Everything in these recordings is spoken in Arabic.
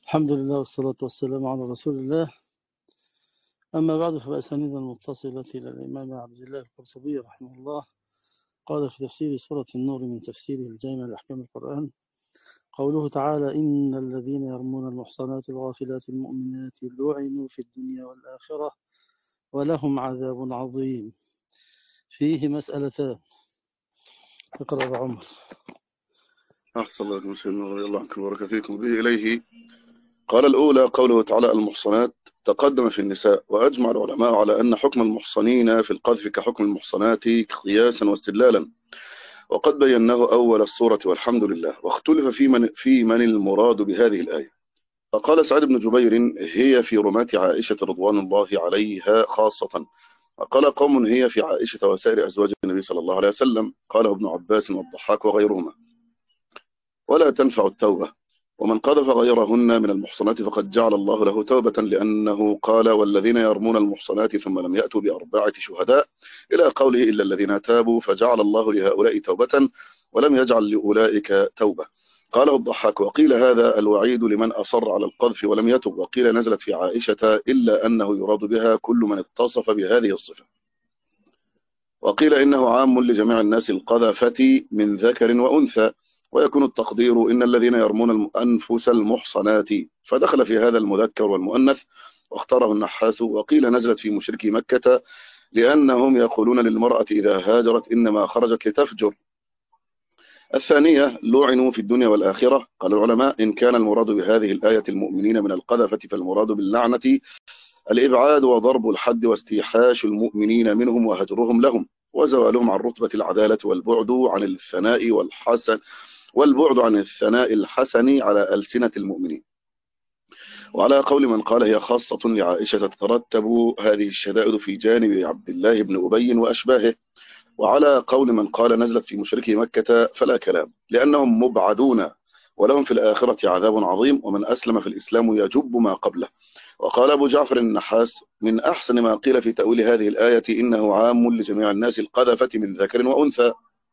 الحمد لله والصلاة والسلام على رسول الله. أما بعد، فبأسانيد المتصلة إلى الإمام عبد الله القرطبي رحمه الله قال في تفسير سورة النور من تفسيره الجامع لأحكام القرآن: قوله تعالى: إن الذين يرمون المحصنات الغافلات المؤمنات لعنوا في الدنيا والآخرة ولهم عذاب عظيم. فيه مسألتان. اقرأ يا عمر. أحسن الله عليكم سيدنا رضي الله عنكم وبارك فيكم به إليه. قال الأولى قوله تعالى: المحصنات. تقدم في النساء، وأجمع العلماء على أن حكم المحصنين في القذف كحكم المحصنات قياسا واستدلالا، وقد بيناه أول السورة والحمد لله. واختلف في من المراد بهذه الآية. فقال سعيد بن جبير: هي في رماة عائشة رضوان الله عليها خاصة. وقال قوم: هي في عائشة وسائر أزواج النبي صلى الله عليه وسلم. قاله ابن عباس والضحاك وغيرهما. ولا تنفع التوبة. ومن قذف غيرهن من المحصنات فقد جعل الله له توبة، لأنه قال: والذين يرمون المحصنات ثم لم يأتوا بأربعة شهداء، إلى قوله: إلا الذين تابوا، فجعل الله لهؤلاء توبة ولم يجعل لأولئك توبة. قاله الضحاك: وقيل هذا الوعيد لمن أصر على القذف ولم يتب. وقيل نزلت في عائشة، إلا أنه يراد بها كل من اتصف بهذه الصفة. وقيل إنه عام لجميع الناس القذفة من ذكر وأنثى، ويكون التقدير: إن الذين يرمون الأنفس المحصنات، فدخل في هذا المذكر والمؤنث، واختاره النحاس. وقيل نزلت في مشركي مكة، لأنهم يقولون للمرأة إذا هاجرت إنما خرجت لتفجر. الثانية: لعنوا في الدنيا والآخرة. قال العلماء: إن كان المراد بهذه الآية المؤمنين من القذفة، فالمراد باللعنة الإبعاد وضرب الحد واستيحاش المؤمنين منهم وهجرهم لهم وزوالهم عن رتبة العدالة والبعد عن الثناء الحسن على ألسنة المؤمنين. وعلى قول من قال هي خاصة لعائشة تترتب هذه الشدائد في جانب عبد الله بن أبي وأشباهه. وعلى قول من قال نزلت في مشركي مكة فلا كلام، لأنهم مبعدون ولهم في الآخرة عذاب عظيم، ومن أسلم في الإسلام يجب ما قبله. وقال أبو جعفر النحاس: من أحسن ما قيل في تأويل هذه الآية إنه عام لجميع الناس القذفة من ذكر وأنثى،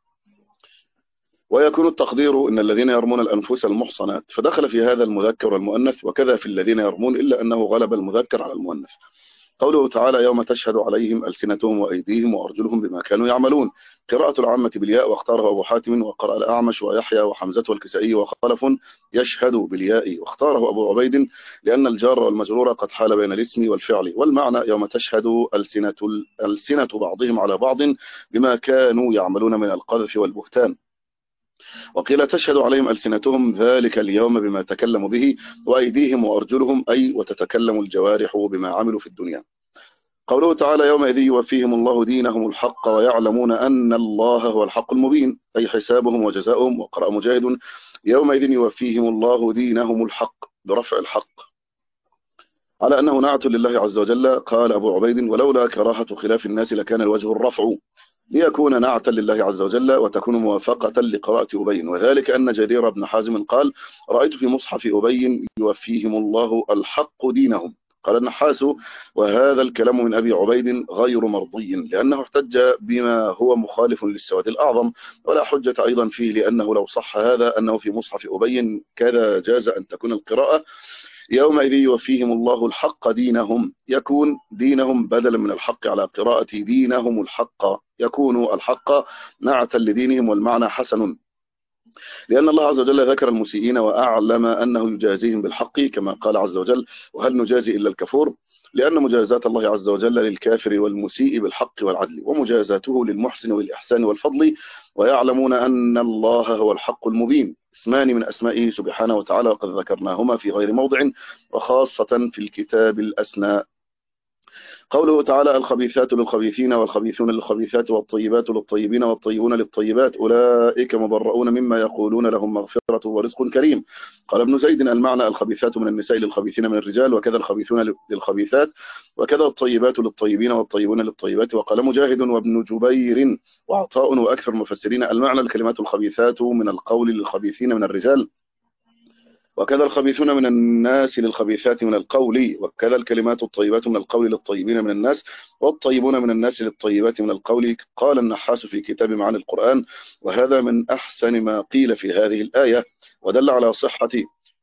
ويكون التقدير: إن الذين يرمون الأنفس المحصنات، فدخل في هذا المذكر والمؤنث، وكذا في الذين يرمون، إلا أنه غلب المذكر على المؤنث. قوله تعالى: يوم تشهد عليهم ألسنتهم وأيديهم وأرجلهم بما كانوا يعملون. قراءة العامة بالياء، واختاره أبو حاتم، وقرأ الأعمش ويحيى وحمزة والكسائي وخلف يشهد بالياء، واختاره أبو عبيد، لأن الجار والمجرور قد حال بين الاسم والفعل، والمعنى: يوم تشهد ألسنة بعضهم على بعض بما كانوا يعملون من القذف والبهتان. وقيل تشهد عليهم ألسنتهم ذلك اليوم بما تكلموا به، وأيديهم وأرجلهم، أي وتتكلم الجوارح بما عملوا في الدنيا. قوله تعالى: يومئذ يوفيهم الله دينهم الحق ويعلمون أن الله هو الحق المبين، أي حسابهم وجزاؤهم. وقرأ مجاهد: يومئذ يوفيهم الله دينهم الحق، برفع الحق، على أنه نعت لله عز وجل. قال أبو عبيد: ولولا كراهة خلاف الناس لكان الوجه الرفع، ليكون نعتا لله عز وجل وتكون موافقة لقراءة أبي. وذلك أن جرير بن حازم قال: رأيت في مصحف أبي يوفيهم الله الحق دينهم. قال النحاس: وهذا الكلام من أبي عبيد غير مرضي، لأنه احتج بما هو مخالف للسواد الأعظم، ولا حجة أيضا فيه، لأنه لو صح هذا أنه في مصحف أبي كذا جاز أن تكون القراءة: يومئذ يوفيهم الله الحق دينهم، يكون دينهم بدلا من الحق، على قراءة دينهم الحق، يكون الحق نعتا لدينهم، والمعنى حسن، لأن الله عز وجل ذكر المسيئين وأعلم أنه يجازيهم بالحق، كما قال عز وجل: وهل نجازي إلا الكفور، لأن مجازات الله عز وجل للكافر والمسيء بالحق والعدل، ومجازاته للمحسن والإحسان والفضل. ويعلمون أن الله هو الحق المبين، اسمان من أسمائه سبحانه وتعالى، وقد ذكرناهما في غير موضع، وخاصة في الكتاب الأسنى. قوله تعالى: الخبيثات للخبيثين والخبيثون للخبيثات والطيبات للطيبين والطيبون للطيبات، أولئك مبرؤون مما يقولون، لهم مغفرة ورزق كريم. قال ابن زيد: المعنى: الخبيثات من النساء للخبيثين من الرجال، وكذا الخبيثون للخبيثات، وكذا الطيبات للطيبين والطيبون للطيبات. وقال مجاهد وابن جبير وعطاء وأكثر المفسرين: المعنى: الكلمات الخبيثات من القول للخبيثين من الرجال، وكذا الخبيثون من الناس للخبيثات من القول، وكذا الكلمات الطيبات من القول للطيبين من الناس، والطيبون من الناس للطيبات من القول. قال النحاس في كتاب معاني القرآن: وهذا من أحسن ما قيل في هذه الآية، ودل على صحة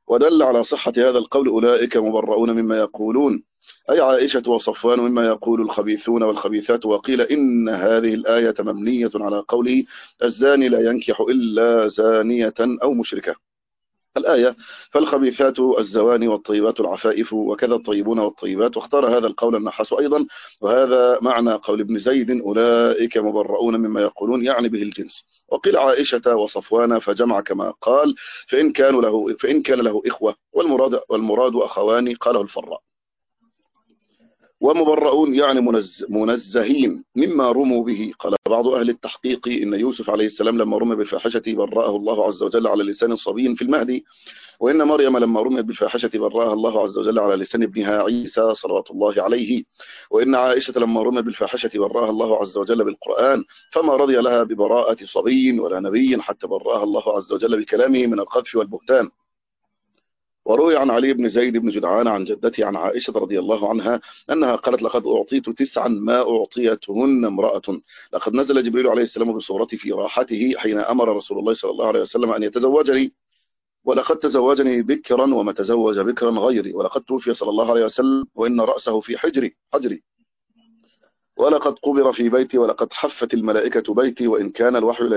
ودل على صحة هذا القول أولئك مبرؤون مما يقولون، أي عائشة وصفوان مما يقول الخبيثون والخبيثات. وقيل إن هذه الآية مبنية على قوله الزاني لا ينكح إلا زانية أو مشركة الآية. فالخبيثات الزواني والطيبات العفائف وكذا الطيبون والطيبات. واختار هذا القول النحاس أيضا، وهذا معنى قول ابن زيد أولئك مبرؤون مما يقولون، يعني به الجنس. وقيل عائشة وصفوان فجمع كما قال فإن كان له إخوة، والمراد أخوان قاله الفراء. ومبرؤون يعني منزهين مما رموا به. قال بعض أهل التحقيق إن يوسف عليه السلام لما رمي بالفاحشة برأه الله عز وجل على لسان صبي في المهدي، وإن مريم لما رميت بالفاحشة برأها الله عز وجل على لسان ابنها عيسى صلوات الله عليه، وإن عائشة لما رميت بالفاحشة برأها الله عز وجل بالقرآن، فما رضي لها ببراءة صبي ولا نبي حتى برأها الله عز وجل بكلامه من القذف والبهتان. وروي عن علي بن زيد بن جدعان عن جدته عن عائشة رضي الله عنها أنها قالت لقد أعطيت 9 ما أعطيتهن امرأة. لقد نزل جبريل عليه السلام بصورتي في راحته حين أمر رسول الله صلى الله عليه وسلم أن يتزوجني، ولقد تزوجني بكرا وما تزوج بكرا غيري، ولقد توفي صلى الله عليه وسلم وإن رأسه في حجري، ولقد قبر في بيتي، ولقد حفت الملائكة بيتي، وإن كان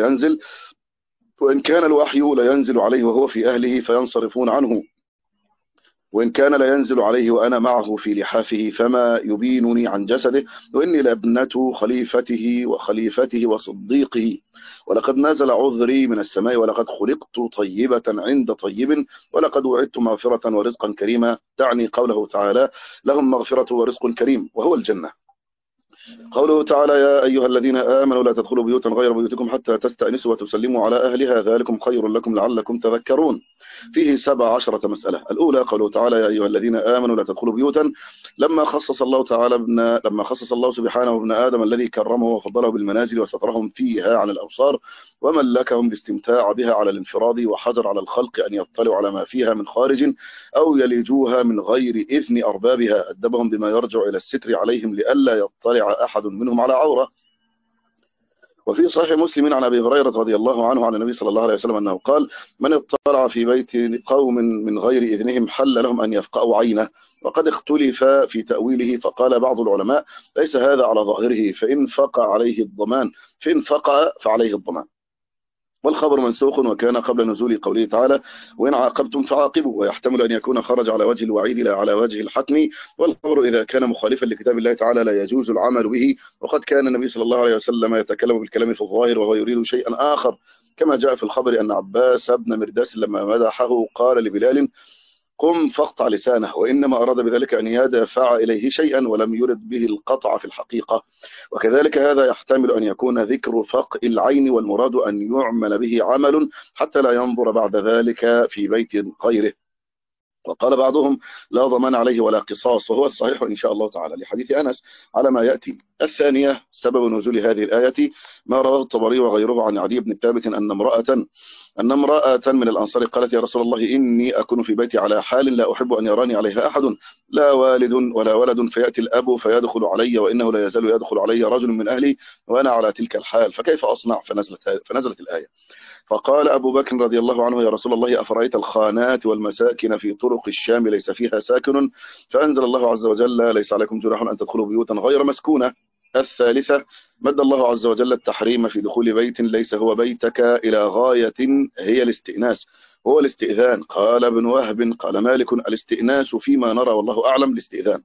الوحي لا ينزل عليه وهو في أهله فينصرفون عنه، وإن كان لا ينزل عليه وأنا معه في لحافه فما يبينني عن جسده، وإني لابنة خليفته وصديقه، ولقد نزل عذري من السماء، ولقد خلقت طيبة عند طيب، ولقد وعدت مغفرة ورزقا كريما، تعني قوله تعالى لهم مغفرة ورزق كريم وهو الجنة. قوله تعالى يا أيها الذين آمنوا لا تدخلوا بيوتا غير بيوتكم حتى تستأنسوا وتسلموا على أهلها ذلكم خير لكم لعلكم تذكرون. فيه 17 مسألة. الأولى قوله تعالى يا أيها الذين آمنوا لا تدخلوا بيوتا، لما خصص الله سبحانه ابن آدم الذي كرمه وفضله بالمنازل وسترهم فيها عن الأبصار وملكهم الاستمتاع بها على الانفراد، وحجر على الخلق أن يطلعوا على ما فيها من خارج أو يلجوها من غير إذن أربابها، أدبهم بما يرجع إلى الستر عليهم لئلا يطلع أحد منهم على عورة. وفي صحيح مسلم عن أبي هريرة رضي الله عنه عن النبي صلى الله عليه وسلم أنه قال من اطلع في بيت قوم من غير إذنهم حل لهم أن يفقأوا عينه. وقد اختلف في تأويله، فقال بعض العلماء ليس هذا على ظاهره، فإن فقع فعليه الضمان، والخبر منسوخ وكان قبل نزول قوله تعالى وإن عاقبتم فعاقبوا، ويحتمل أن يكون خرج على وجه الوعيد لا على وجه الحتم، والخبر إذا كان مخالفا لكتاب الله تعالى لا يجوز العمل به. وقد كان النبي صلى الله عليه وسلم يتكلم بالكلام في الظاهر وهو يريد شيئا آخر، كما جاء في الخبر أن عباس بن مرداس لما مدحه قال لبلال قم فاقطع لسانه، وإنما أراد بذلك أن يدفع إليه شيئا ولم يرد به القطع في الحقيقة. وكذلك هذا يحتمل أن يكون ذكر فقء العين والمراد أن يعمل به عمل حتى لا ينظر بعد ذلك في بيت غيره. وقال بعضهم لا ضمان عليه ولا قصاص، وهو الصحيح إن شاء الله تعالى لحديث أنس على ما يأتي. الثانية سبب نزول هذه الآية ما رواه الطبري وغيره عن عدي بن ثابت أن امرأة من الأنصار قالت يا رسول الله إني أكون في بيتي على حال لا أحب أن يراني عليها أحد، لا والد ولا ولد، فيأتي الأب فيدخل علي وإنه لا يزال يدخل علي رجل من أهلي وأنا على تلك الحال، فكيف أصنع؟ فنزلت الآية. فقال أبو بكر رضي الله عنه يا رسول الله أفرأيت الخانات والمساكن في طرق الشام ليس فيها ساكن؟ فأنزل الله عز وجل ليس عليكم جناح أن تدخلوا بيوتا غير مسكونة. الثالثة مد الله عز وجل التحريم في دخول بيت ليس هو بيتك إلى غاية هي الاستئناس هو الاستئذان. قال ابن وهب قال مالك الاستئناس فيما نرى والله أعلم الاستئذان.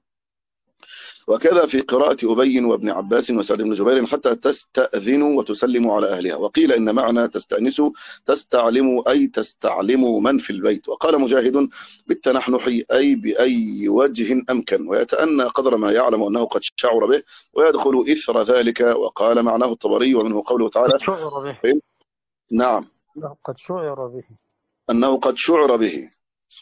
وكذا في قراءة أبي وابن عباس وسعد بن جبير حتى تستأذنوا وتسلموا على أهلها. وقيل إن معنى تستأنسوا تستعلموا أي تستعلموا من في البيت. وقال مجاهد بالتنحنح أي بأي وجه أمكن، ويتأنى قدر ما يعلم أنه قد شعر به ويدخل إثر ذلك. وقال معناه الطبري ومنه قوله تعالى قد شعر به. نعم قد شعر به أنه قد شعر به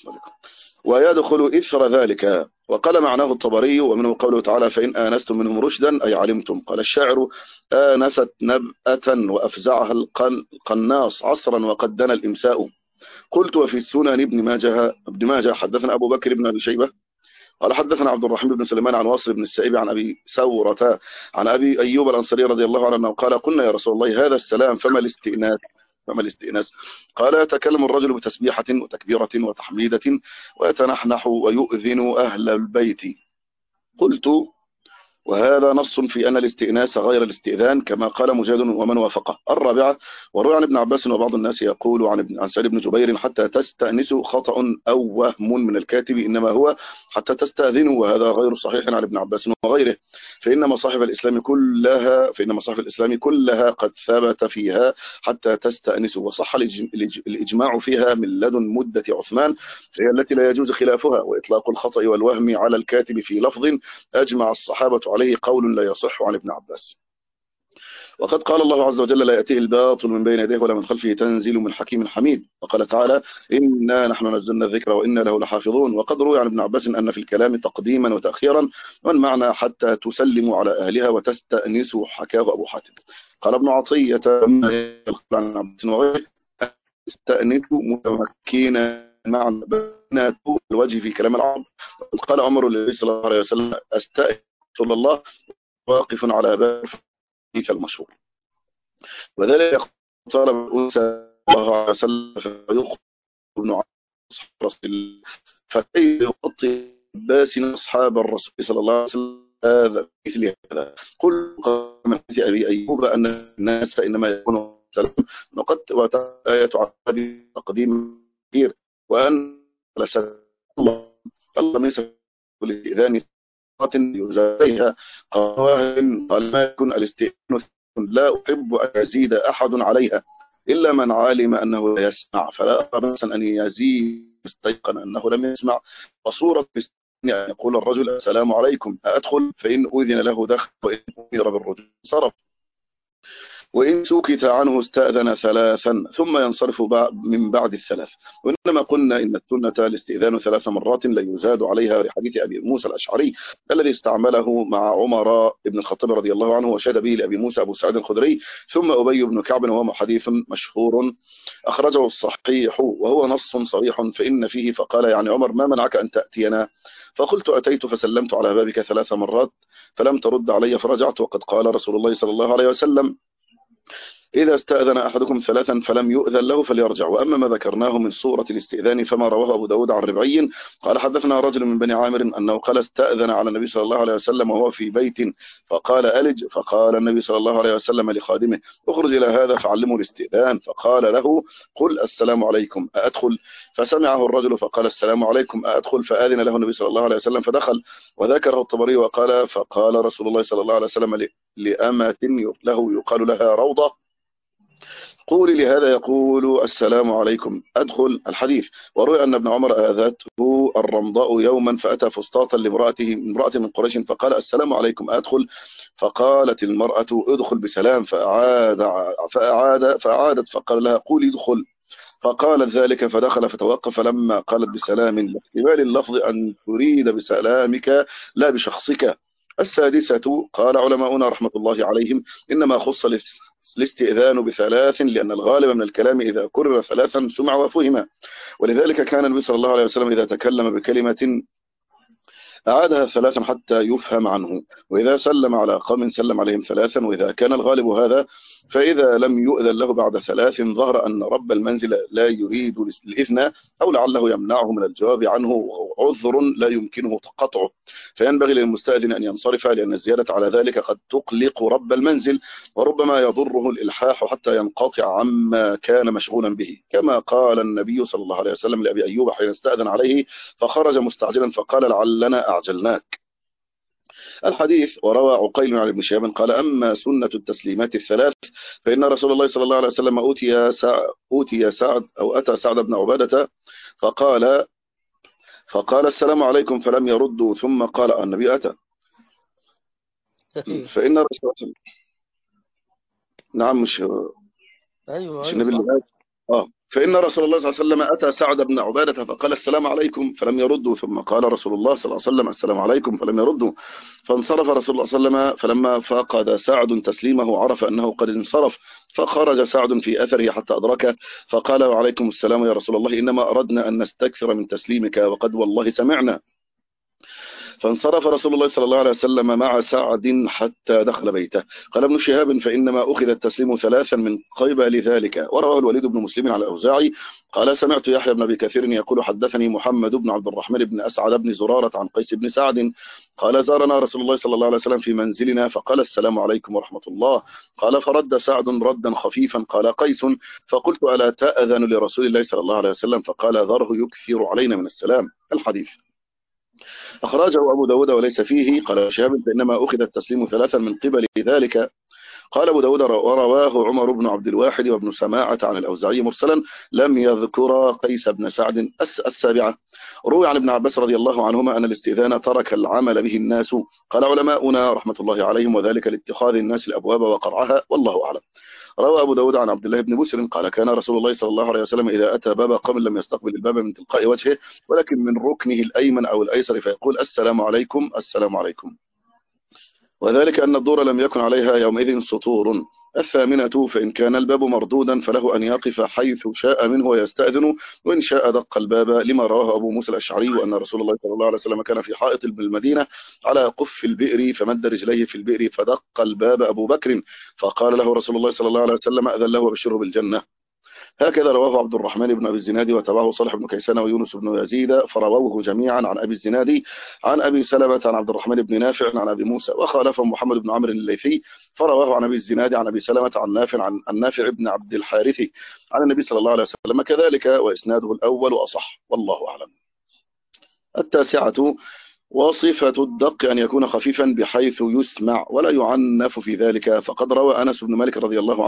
ويدخل إثر ذلك. وقال معناه الطبري ومنه قوله تعالى فإن آنستم منهم رشدا أي علمتم. قال الشاعر آنست نبأة وأفزعها القناص عصرا وقد دنا الإمساء. قلت وفي السنن ابن ماجه حدثنا أبو بكر بن أبي شيبة قال حدثنا عبد الرحمن بن سليمان عن واصل بن السائب عن أبي ثورة عن أبي أيوب الأنصاري رضي الله عنه قال قلنا يا رسول الله هذا السلام فما الاستئناس؟ فما الاستئناس؟ قال يتكلم الرجل بتسبيحة وتكبيرة وتحميدة ويتنحنح ويؤذن أهل البيت. قلت وهذا نص في أن الاستئناس غير الاستئذان كما قال مجاهد ومن وافقه. الرابعة وروي عن ابن عباس وبعض الناس يقول عن سعيد بن جبير حتى تستأنسوا خطأ أو وهم من الكاتب، إنما هو حتى تستأذنوا، وهذا غير صحيح عن ابن عباس وغيره، فإن مصاحف الإسلام كلها قد ثبت فيها حتى تستأنسوا، وصح الإجماع فيها من لدن مدة عثمان، فهي التي لا يجوز خلافها. وإطلاق الخطأ والوهم على الكاتب في لفظ أجمع الصحابة عليه قول لا يصح عن ابن عباس. وقد قال الله عز وجل لا يأتيه الباطل من بين يديه ولا من خلفه تنزيل من حكيم حميد. وقال تعالى إنا نحن نزلنا الذكر وإنا له لحافظون. وقد روي عن ابن عباس أن في الكلام تقديما وتأخيرا، والمعنى حتى تسلموا على أهلها وتستأنسوا، حكاه أبو حاتم. قال ابن عطية عن عباس وغيره تستأنسوا متمكنا معنى بنات الوجه في كلام العرب. قال عمر للنبي صلى الله عليه وسلم أستأنس رسول الله واقف على باب الحديث المشهور. وذلك طالب الأنثى صلى الله عليه وسلم فيخرج ابن عباس فكيف يغطي عباس أصحاب الرسول صلى الله عليه وسلم هذا مثل هذا؟ قل من حديث أبي أيوب أن الناس إنما يكونوا سلام، وقد آية عذاب تقديم كثير، وأن الله ليس بالاستئذان يزاليها. قال ما يكون الاستئذان لا أحب أن يزيد أحد عليها إلا من علم أنه لا يسمع، فلا أرى بأسا أن يزيد استيقن أنه لم يسمع. وصورة أن يقول الرجل السلام عليكم أدخل، فإن أذن له دخل وإن أمر بالرجل صرف، وإن سكت عنه استأذن ثلاثا ثم ينصرف من بعد الثلاث. وإنما قلنا إن السنة الاستئذان 3 مرات لا يزاد عليها، لحديث أبي موسى الأشعري الذي استعمله مع عمر بن الخطاب رضي الله عنه، وشهد به لأبي موسى أبو سعيد الخدري ثم أبي بن كعب، وهو حديث مشهور أخرجه الصحيح وهو نص صريح فإن فيه فقال يعني عمر ما منعك أن تأتينا؟ فقلت أتيت فسلمت على بابك 3 مرات فلم ترد علي فرجعت، وقد قال رسول الله صلى الله عليه وسلم إذا استأذن أحدكم 3 فلم يؤذن له فليرجع. وأما ما ذكرناه من صورة الاستئذان فما رواه أبو داود عن ربعي قال حدثنا رجل من بني عامر أنه قال استأذن على النبي صلى الله عليه وسلم وهو في بيت فقال ألج، فقال النبي صلى الله عليه وسلم لخادمه اخرج إلى هذا فعلمه الاستئذان، فقال له قل السلام عليكم أأدخل؟ فسمعه الرجل فقال السلام عليكم أأدخل؟ فآذن له النبي صلى الله عليه وسلم فدخل. وذكره الطبري وقال فقال رسول الله صلى الله عليه وسلم لأمة له يقال لها روضة قولي لهذا يقول السلام عليكم أدخل. الحديث. وروي أن ابن عمر آذته الرمضاء يوما فأتى فسطاطا امرأة من قريش فقال السلام عليكم أدخل؟ فقالت المرأة ادخل بسلام، فأعادت فقال لها قولي ادخل، فقالت ذلك فدخل فتوقف لما قالت بسلام لاحتمال اللفظ أن تريد بسلامك لا بشخصك. السادسة قال علماؤنا رحمة الله عليهم إنما خص الاستئذان ب3 لأن الغالب من الكلام إذا كرر 3 سمع وفهم، ولذلك كان النبي صلى الله عليه وسلم إذا تكلم بكلمة أعادها 3 حتى يفهم عنه، وإذا سلم على قوم سلم عليهم 3، وإذا كان الغالب هذا فإذا لم يؤذن له بعد 3 ظهر أن رب المنزل لا يريد الإذن أو لعله يمنعه من الجواب عنه عذر لا يمكنه قطعه، فينبغي للمستأذن أن ينصرف، لأن الزيادة على ذلك قد تقلق رب المنزل وربما يضره الإلحاح حتى ينقطع عما كان مشغولا به، كما قال النبي صلى الله عليه وسلم لأبي أيوب حين استأذن عليه فخرج مستعجلا فقال لعلنا أعجلناك. الحديث. وروى عقيل عن ابن شهاب قال أما سنة التسليمات 3 فإن رسول الله صلى الله عليه وسلم أوتي سعد أو أتى سعد بن عبادة فقال السلام عليكم فلم يردوا، ثم قال النبي أتى فإن رسول الله نعم مش النبي اللي فإن رسول الله صلى الله عليه وسلم أتى سعد بن عبادة فقال السلام عليكم فلم يردوا، ثم قال رسول الله صلى الله عليه وسلم السلام عليكم فلم يردوا، فانصرف رسول الله صلى الله عليه وسلم، فلما فقد سعد تسليمه عرف أنه قد انصرف، فخرج سعد في أثره حتى أدركه فقال وعليكم السلام يا رسول الله إنما أردنا أن نستكثر من تسليمك وقد والله سمعنا. فانصرف رسول الله صلى الله عليه وسلم مع سعد حتى دخل بيته. قال ابن شهاب فإنما أخذ التسليم ثلاثا من قبل ذلك. ورواه الوليد بن مسلم على الأوزاعي قال سمعت يحيى بن أبي كثير يقول حدثني محمد بن عبد الرحمن بن أسعد بن زرارة عن قيس بن سعد قال زارنا رسول الله صلى الله عليه وسلم في منزلنا فقال السلام عليكم ورحمة الله. قال فرد سعد ردا خفيفا. قال قيس فقلت ألا تأذن لرسول الله صلى الله عليه وسلم فقال ذره يكثر علينا من السلام. الحديث أخرجه أبو داود وليس فيه. قال شهاب فإنما أخذ التسليم ثلاثا من قبل ذلك. قال أبو داود ورواه عمر بن عبد الواحد وابن سماعة عن الأوزاعي مرسلا لم يذكر قيس بن سعد. السابعة روي عن ابن عباس رضي الله عنهما أن الاستئذان ترك العمل به الناس. قال علماؤنا رحمة الله عليهم وذلك لاتخاذ الناس الأبواب وقرعها والله أعلم. روى أبو داود عن عبد الله بن بسر قال كان رسول الله صلى الله عليه وسلم إذا أتى باب قوم لم يستقبل الباب من تلقاء وجهه ولكن من ركنه الأيمن أو الأيسر فيقول السلام عليكم السلام عليكم. وذلك أن الدور لم يكن عليها يومئذ سطور. الثامنة فإن كان الباب مردودا فله أن يقف حيث شاء منه ويستأذن وإن شاء دق الباب لما رواه أبو موسى الأشعري وأن رسول الله صلى الله عليه وسلم كان في حائط بالمدينة على قف البئر فمد رجليه في البئر فدق الباب أبو بكر فقال له رسول الله صلى الله عليه وسلم أذن له وبشره بالجنة. هكذا رواه عبد الرحمن بن أبي الزناد وتبعه صالح بن كيسان ويونس بن يزيد فرووه جميعا عن أبي الزناد عن أبي سلمة عن عبد الرحمن بن نافع عن أبي موسى وخالفه محمد بن عمرو الليثي فرواه عن أبي الزناد عن أبي سلمة عن نافع بن عبد الحارث عن النبي صلى الله عليه وسلم كذلك وإسناده الأول أصح والله أعلم. التاسعة وصفة الدق أن يكون خفيفا بحيث يسمع ولا يعنف في ذلك. فقد روى أنس بن مالك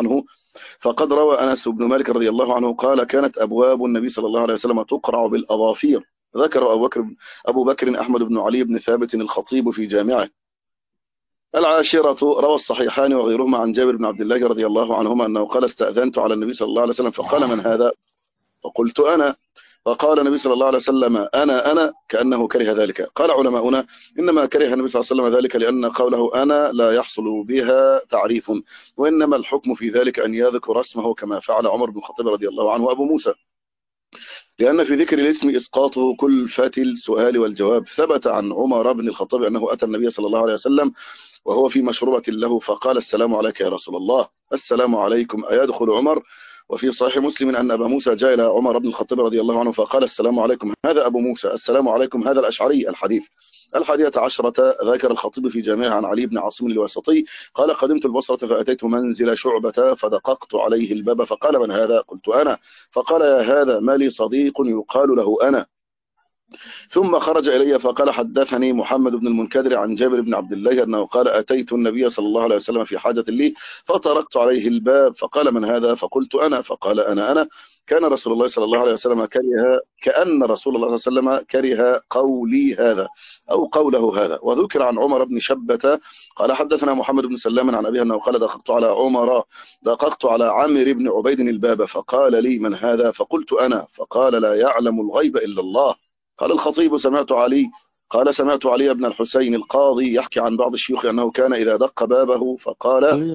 رضي الله عنه قال كانت أبواب النبي صلى الله عليه وسلم تقرع بالأظافير. ذكر أبو بكر أحمد بن علي بن ثابت الخطيب في جامعه. العاشرة روى الصحيحان وغيرهما عن جابر بن عبد الله رضي الله عنهما أنه قال استأذنت على النبي صلى الله عليه وسلم فقال من هذا فقلت أنا فقال النبي صلى الله عليه وسلم أنا كأنه كره ذلك. قال علماؤنا إنما كره النبي صلى الله عليه وسلم ذلك لأن قوله أنا لا يحصل بها تعريف وإنما الحكم في ذلك أن يذكر اسمه كما فعل عمر بن الخطاب رضي الله عنه وأبو موسى لأن في ذكر الاسم إسقاطه كلفة السؤال والجواب. ثبت عن عمر بن الخطاب أنه أتى النبي صلى الله عليه وسلم وهو في مشروبة له فقال السلام عليك يا رسول الله السلام عليكم أيدخل عمر. وفي صحيح مسلم أن أبا موسى جاء إلى عمر بن الخطاب رضي الله عنه فقال السلام عليكم هذا أبو موسى السلام عليكم هذا الأشعري. الحديث. 11 ذكر الخطيب في جامعه عن علي بن عاصم الواسطي قال قدمت البصرة فأتيت منزل شعبة فدققت عليه الباب فقال من هذا قلت أنا فقال يا هذا ما لي صديق يقال له أنا ثم خرج إلي فقال حدثني محمد بن المنكدر عن جابر بن عبد الله أنه قال أتيت النبي صلى الله عليه وسلم في حاجة لي فطرقت عليه الباب فقال من هذا فقلت أنا فقال أنا كان رسول الله صلى الله عليه وسلم كأن رسول الله صلى الله عليه وسلم كره قولي هذا أو قوله هذا. وذكر عن عمر بن شبة قال حدثنا محمد بن سلام عن أبيه أنه قال دققت على عمرو بن عبيد الباب فقال لي من هذا فقلت أنا فقال لا يعلم الغيب إلا الله. قال الخطيب سمعت علي بن الحسين القاضي يحكي عن بعض الشيوخ أنه كان إذا دق بابه فقال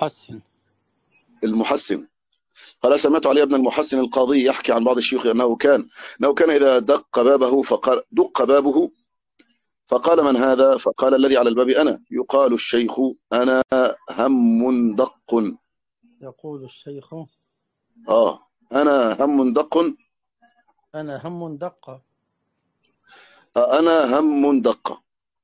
المحسن قال سمعت علي بن المحسن القاضي يحكي عن بعض الشيوخ أنه كان إذا دق بابه فقال من هذا فقال الذي على الباب أنا. يقال الشيخ أنا هم دق يقول الشيخ أنا هم دق أنا هم دق.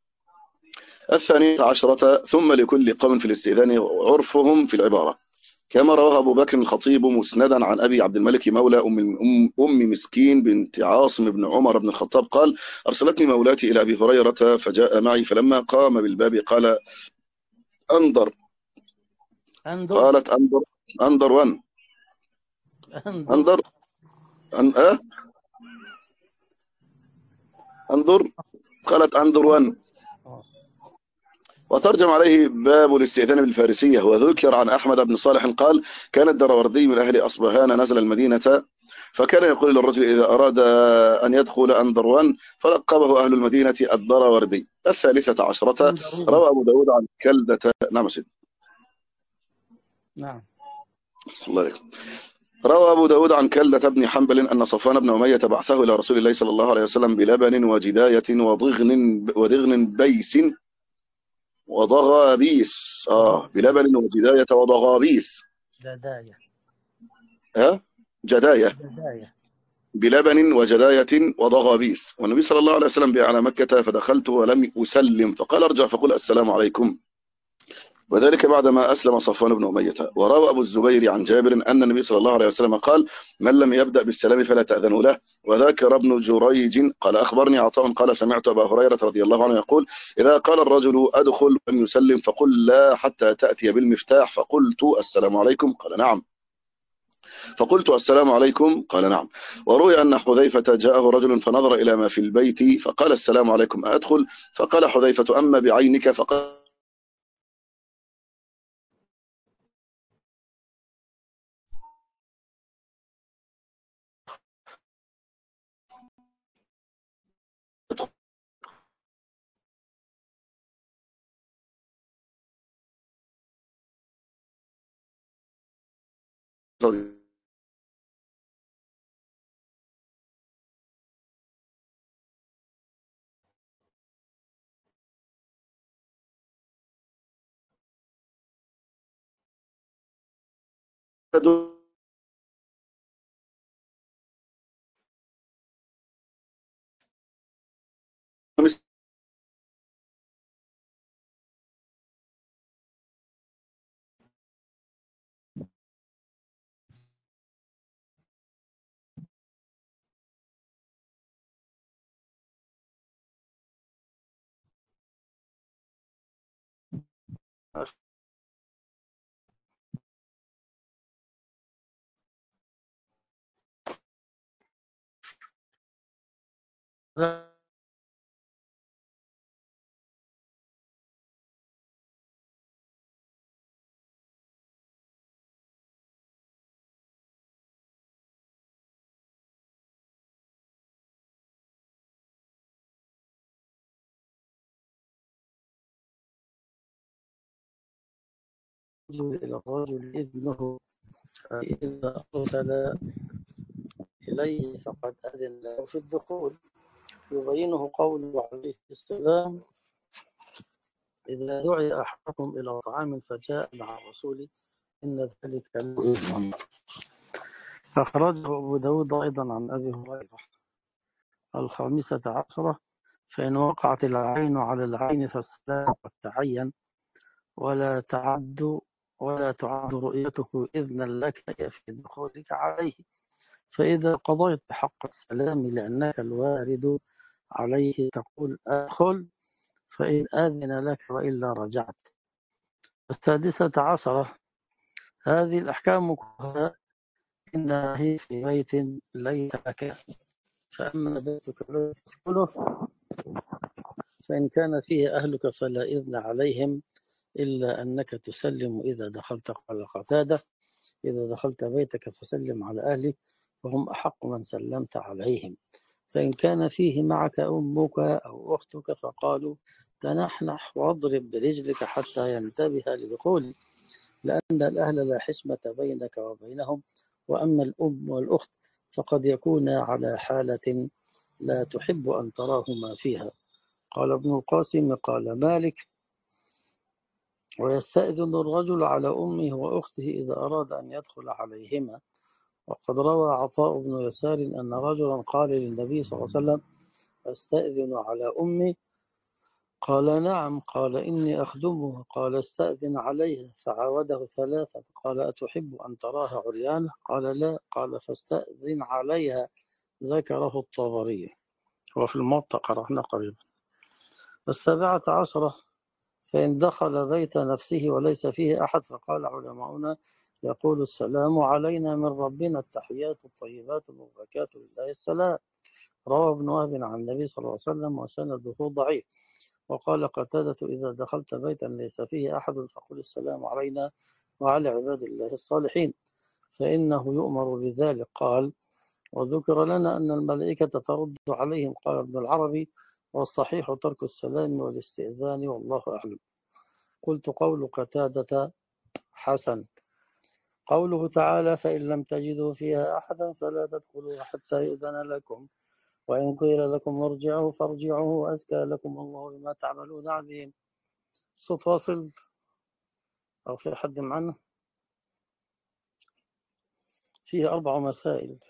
12 ثم لكل قوم في الاستئذان عرفهم في العبارة كما رواه أبو بكر الخطيب مسندا عن أبي عبد الملك مولى أم مسكين بنت عاصم بن عمر بن الخطاب قال أرسلتني مولاتي إلى أبي هريرة فجاء معي فلما قام بالباب قال أنظر قالت أنظر وان أنظر أنظر قالت أنظر وان. وترجم عليه باب الاستئذان بالفارسية. وذكر عن أحمد بن صالح قال كان الدراوردي من أهل أصبهان نزل المدينة فكان يقول للرجل إذا أراد أن يدخل أنظروان فلقبه أهل المدينة الدراوردي. 13 روى أبو داود عن كلدة. نعم. نعم. الله عليكم. روى أبو داود عن كلدة بن حنبل أن صفوان بن أمية بعثه إلى رسول الله صلى الله عليه وسلم بلبن وجداية وضغن بيس وضغابيس. بلبن وجداية وضغابيس. جداية. جداية. جداية. بلبن وجداية وضغابيس. والنبي صلى الله عليه وسلم به على مكة، فدخلت ولم أسلم، فقال ارجع فقل السلام عليكم، وذلك بعدما أسلم صفوان بن أمية. وروى أبو الزبير عن جابر أن النبي صلى الله عليه وسلم قال من لم يبدأ بالسلام فلا تأذنوا له. وذكر ابن جريج قال أخبرني عطاء قال سمعت أبا هريرة رضي الله عنه يقول إذا قال الرجل أدخل ولم يسلم فقل لا حتى تأتي بالمفتاح، فقلت السلام عليكم قال نعم، فقلت السلام عليكم قال نعم. وروي أن حذيفة جاءه رجل فنظر إلى ما في البيت فقال السلام عليكم أدخل، فقال حذيفة أما بعينك، فقال إلى الرجل ابنه فإذا أرسل إليه فقد أذن له في الدخول، يبينه قوله عليه السلام إذا دعي أحدكم إلى طعام فجاء مع الرسول إن ذلك له إذن. أخرجه أبو داود أيضا عن أبي هريرة. 15 فإن وقعت العين على العين فالسلام قد تعين ولا تعد رؤيته إذنا لك في دخولك عليه، فإذا قضيت حق السلام لأنك الوارد عليه تقول أدخل فإن آذن لك وإلا رجعت. 16 هذه الأحكام كلها إنها هي في بيت ليس لك، فأما بيتك الذي تسكنه فإن كان فيه أهلك فلا إذن عليهم إلا أنك تسلم إذا دخلت. قال قتادة إذا دخلت بيتك فسلم على أهلك وهم أحق من سلمت عليهم. فإن كان فيه معك أمك أو أختك فقالوا تنحنح واضرب برجلك حتى ينتبه لدخولك، لأن الأهل لا حشمة بينك وبينهم، وأما الأم والأخت فقد يكونا على حالة لا تحب أن تراهما فيها. قال ابن القاسم قال مالك ويستأذن الرجل على أمه وأخته إذا أراد أن يدخل عليهما. وقد روى عطاء بن يسار أن رجلا قال للنبي صلى الله عليه وسلم أستأذن على أمي؟ قال نعم. قال إني أخدمه. قال استأذن عليها. فعاوده 3 قال أتحب أن تراها عريانة؟ قال لا. قال فاستأذن عليها. ذكره الطبري وفي الموطأ قرأنا قريبا. 17 فإن دخل بيت نفسه وليس فيه أحد فقال علماؤنا يقول السلام علينا من ربنا التحيات الطيبات المباركات لله السلام. روى ابن وهب عن النبي صلى الله عليه وسلم وسنده ضعيف. وقال قتادة إذا دخلت بيتا ليس فيه أحد فقل السلام علينا وعلى عباد الله الصالحين، فإنه يؤمر بذلك. قال وذكر لنا أن الملائكة ترد عليهم. قال ابن العربي والصحيح ترك السلام والاستئذان والله أعلم. قلت قول قتادة حسن. قوله تعالى فإن لم تجدوا فيها أحدا فلا تدخلوا حتى يؤذن لكم وإن قيل لكم ارجعوا فارجعوا وأزكى لكم الله بما تعملون عليم. الصوت واصل أو في حد معنا؟ فيه 4 مسائل.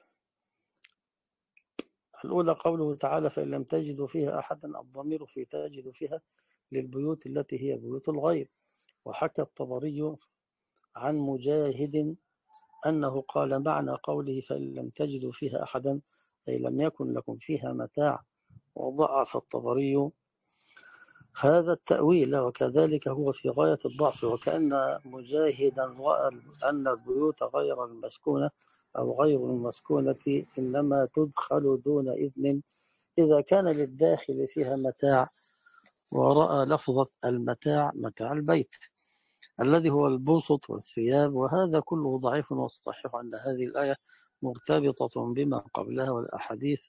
الأولى قوله تعالى فإن لم تجدوا فيها أحدا، الضمير في تجدوا فيها للبيوت التي هي بيوت الغير. وحكى الطبري عن مجاهد أنه قال معنى قوله فإن لم تجدوا فيها أحدا أي لم يكن لكم فيها متاع، وضعف الطبري هذا التأويل، وكذلك هو في غاية الضعف، وكأن مجاهدا رأى أن البيوت غير المسكونة أو غير المسكونة إنما تدخل دون إذن إذا كان للداخل فيها متاع، ورأى لفظة المتاع متاع البيت الذي هو البسط والثياب، وهذا كله ضعيف. والصحيح أن هذه الآية مرتبطة بما قبلها والأحاديث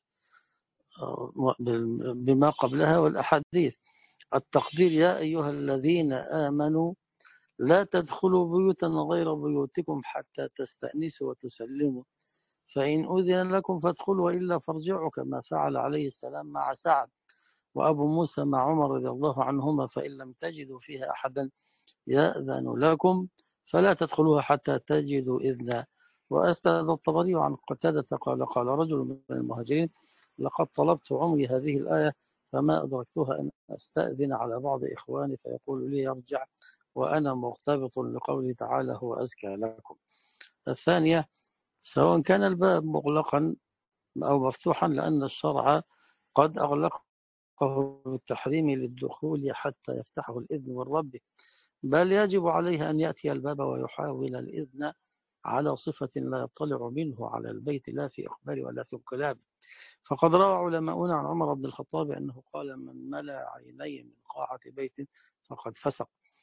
بما قبلها والأحاديث. التقدير يا أيها الذين آمنوا لا تدخلوا بيوتا غير بيوتكم حتى تستأنسوا وتسلموا فإن أذن لكم فادخلوا وإلا فارجعوا، كما فعل عليه السلام مع سعد وأبو موسى مع عمر رضي الله عنهما. فإن لم تجدوا فيها أحدا يأذن لكم فلا تدخلوها حتى تجدوا إذنا. وأستاذ الطبري عن قتادة قال قال رجل من المهاجرين لقد طلبت عمري هذه الآية فما أدركتها أن أستأذن على بعض إخواني فيقول لي يرجع وأنا مرتبط لقوله تعالى هو أزكى لكم. الثانية سواء كان الباب مغلقا أو مفتوحا لأن الشرع قد أغلقه بالتحريم للدخول حتى يفتحه الإذن من ربه، بل يجب عليه أن يأتي الباب ويحاول الإذن على صفة لا يطلع منه على البيت لا في إخبار ولا في انقلاب. فقد روى علماؤنا عن عمر بن الخطاب أنه قال من ملأ عينيه من قاعة بيت فقد فسق.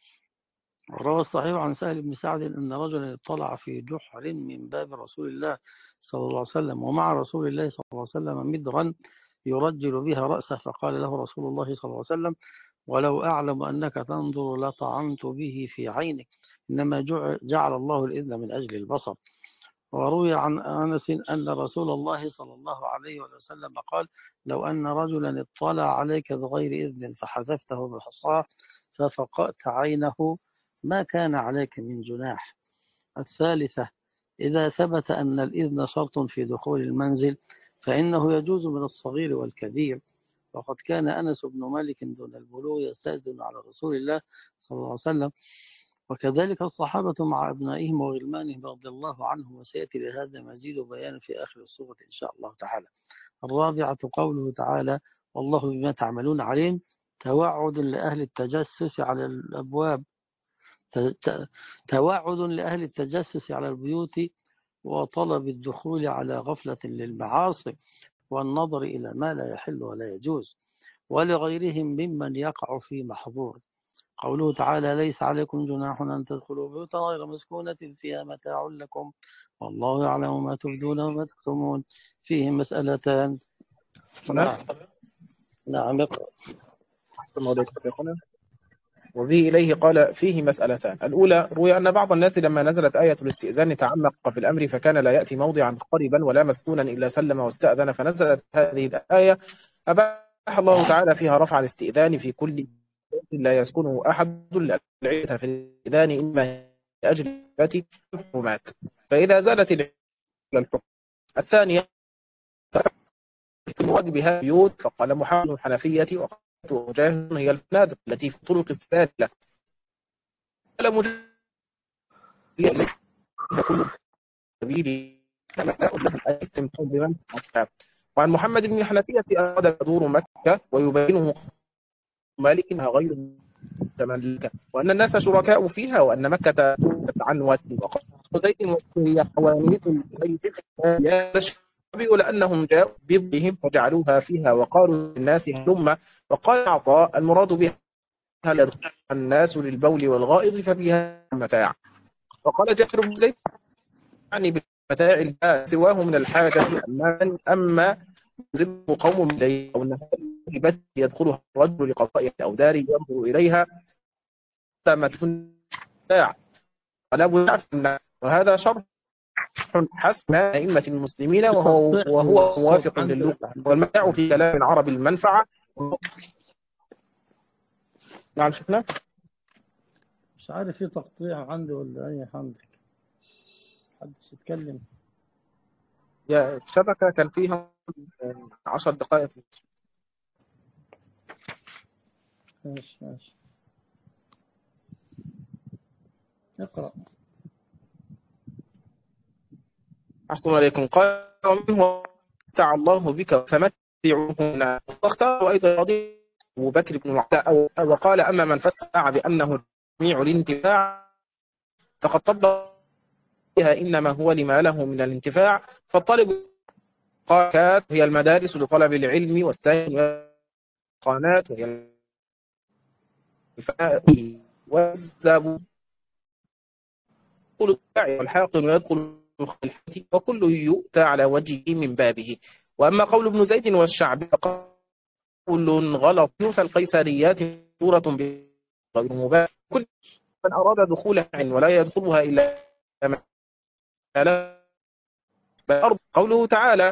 وروى الصحيح عن سهل بن سعد أن رجلا اطلع في جحر من باب رسول الله صلى الله عليه وسلم ومع رسول الله صلى الله عليه وسلم مدرا يرجل بها رأسه، فقال له رسول الله صلى الله عليه وسلم ولو أعلم أنك تنظر لطعنت به في عينك، إنما جعل الله الإذن من أجل البصر. وروي عن أنس أن رسول الله صلى الله عليه وسلم قال لو أن رجلا اطلع عليك بغير إذن فحذفته بحصاه ففقأت عينه ما كان عليك من جناح. الثالثة إذا ثبت أن الإذن شرط في دخول المنزل فإنه يجوز من الصغير والكبير، وقد كان أنس بن مالك دون البلوغ يستأذن على رسول الله صلى الله عليه وسلم، وكذلك الصحابة مع أبنائهم وغلمانهم رضي الله عنهم، وسيأتي لهذا مزيد بيان في آخر السورة إن شاء الله تعالى. الرابعة قوله تعالى والله بما تعملون عليم، توعد لأهل التجسس على الأبواب توعد لأهل التجسس على البيوت وطلب الدخول على غفلة للمعاصي والنظر إلى ما لا يحل ولا يجوز ولغيرهم ممن يقع في محظور. قوله تعالى ليس عليكم جناح أن تدخلوا بيوتا غير مسكونة فيها متاع لكم والله يعلم ما تبدون وما تكتمون. فيه مسألتان. نعم اقرأ. وذي إليه قال فيه مسألتان. الأولى روي أن بعض الناس لما نزلت آية الاستئذان تعمق في الأمر فكان لا يأتي موضعا قريبا ولا مسكونا إلا سلم واستأذن، فنزلت هذه الآية أباح الله تعالى فيها رفع الاستئذان في كل بيت لا يسكنه أحد للعلة في الاستئذان إما لأجل الحرمات فإذا زالت الحكم. الثانية المراد بها بيوت فقال محمد الحنفية وجاهز هي الفنادق التي في طرق السالة ولا مجرد كل سبيل استمتاع بمن أصحاب. وعن محمد بن الحنفية أراد يدور مكة ويبينه مالك إنها غير متملكة وأن الناس شركاء فيها وأن مكة تعنوت وقال زيد وهي حوانيت يا بيقول أنهم جاءوا بضهم فجعلوها فيها وقالوا للناس هلم، وقال عطاء المراد بها الناس للبول والغائط ففيها متاع. وقال جابر بن زيد يعني بالمتاع لا سواه من الحاجة أما ينزل قوم إليه أو النهار يدخلها الرجل لقضاء أو دار ينظر إليها ما تكون متاع. قال أبو جعفر وهذا شرح حسن أئمة المسلمين وهو موافق للغة، والمتاع في كلام العرب المنفعة. نعم شفنا. مش عارف في تقطيع عندي ولا أي عندك حد يتكلم. يا الشبكة كان فيها 10 دقائق. ماشي اقرأ. أحسن عليكم. قال ومنه متع الله بك فمتعوهن. واختار أيضا أبو بكر بن العلاء وقال أما من فسر بأنه جميع الانتفاع فقد طبق بها إنما هو لما له من الانتفاع. فالطالب قالت هي المدارس لطلب العلم، والسائل والقنات وهي الفائي والزبون يدخل الداعي والحاقن ويدخل الخلفة، وكل يؤتى على وجهه من بابه. وأما قول ابن زيد والشعبي فقول غلط. يؤتى القيسريات صورة غير مباح. كل من أراد دخولها ولا يدخلها إلا من لا بالأرض. قوله تعالى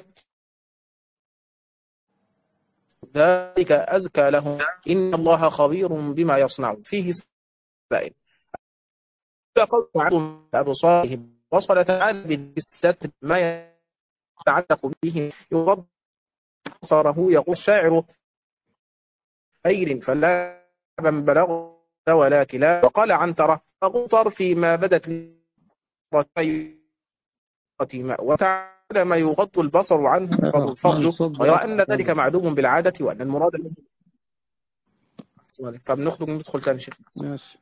ذلك أزكى لهم إن الله خبير بما يصنعون فيه سائل. قول أبصارهم وصل تعالى بالستر ما يتعلق به يغض بصره. يقول الشاعر خير فلا من بلغ ولا كلا. وقال عنترة أغطر فيما بدت لي وتعالى ما يغض البصر عنه الفرج، غير أن ذلك معلوم بالعادة وأن المراد فبنخرج ندخل ثاني شيء. ماشي.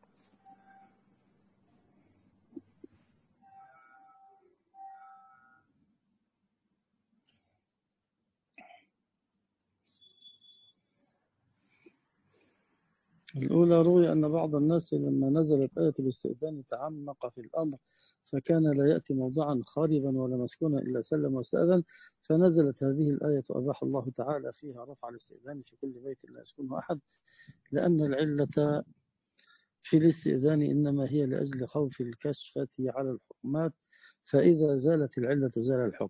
الأولى روي أن بعض الناس لما نزلت آية الاستئذان تعمق في الأمر، فكان لا يأتي موضعا خاربا ولا مسكونا إلا سلم واستأذن، فنزلت هذه الآية أباح الله تعالى فيها رفع الاستئذان في كل بيت لا يسكنه أحد، لأن العلة في الاستئذان إنما هي لأجل خوف الكشفة على الحكمات، فإذا زالت العلة زال الحكم.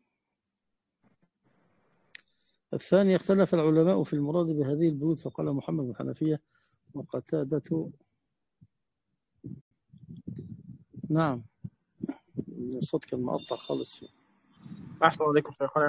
الثاني اختلف العلماء في المراد بهذه البيوت، فقال محمد بن حنفية وقتادة نعم. الصوت كان مقطع خالص فيه. أحسن عليكم شيخنا.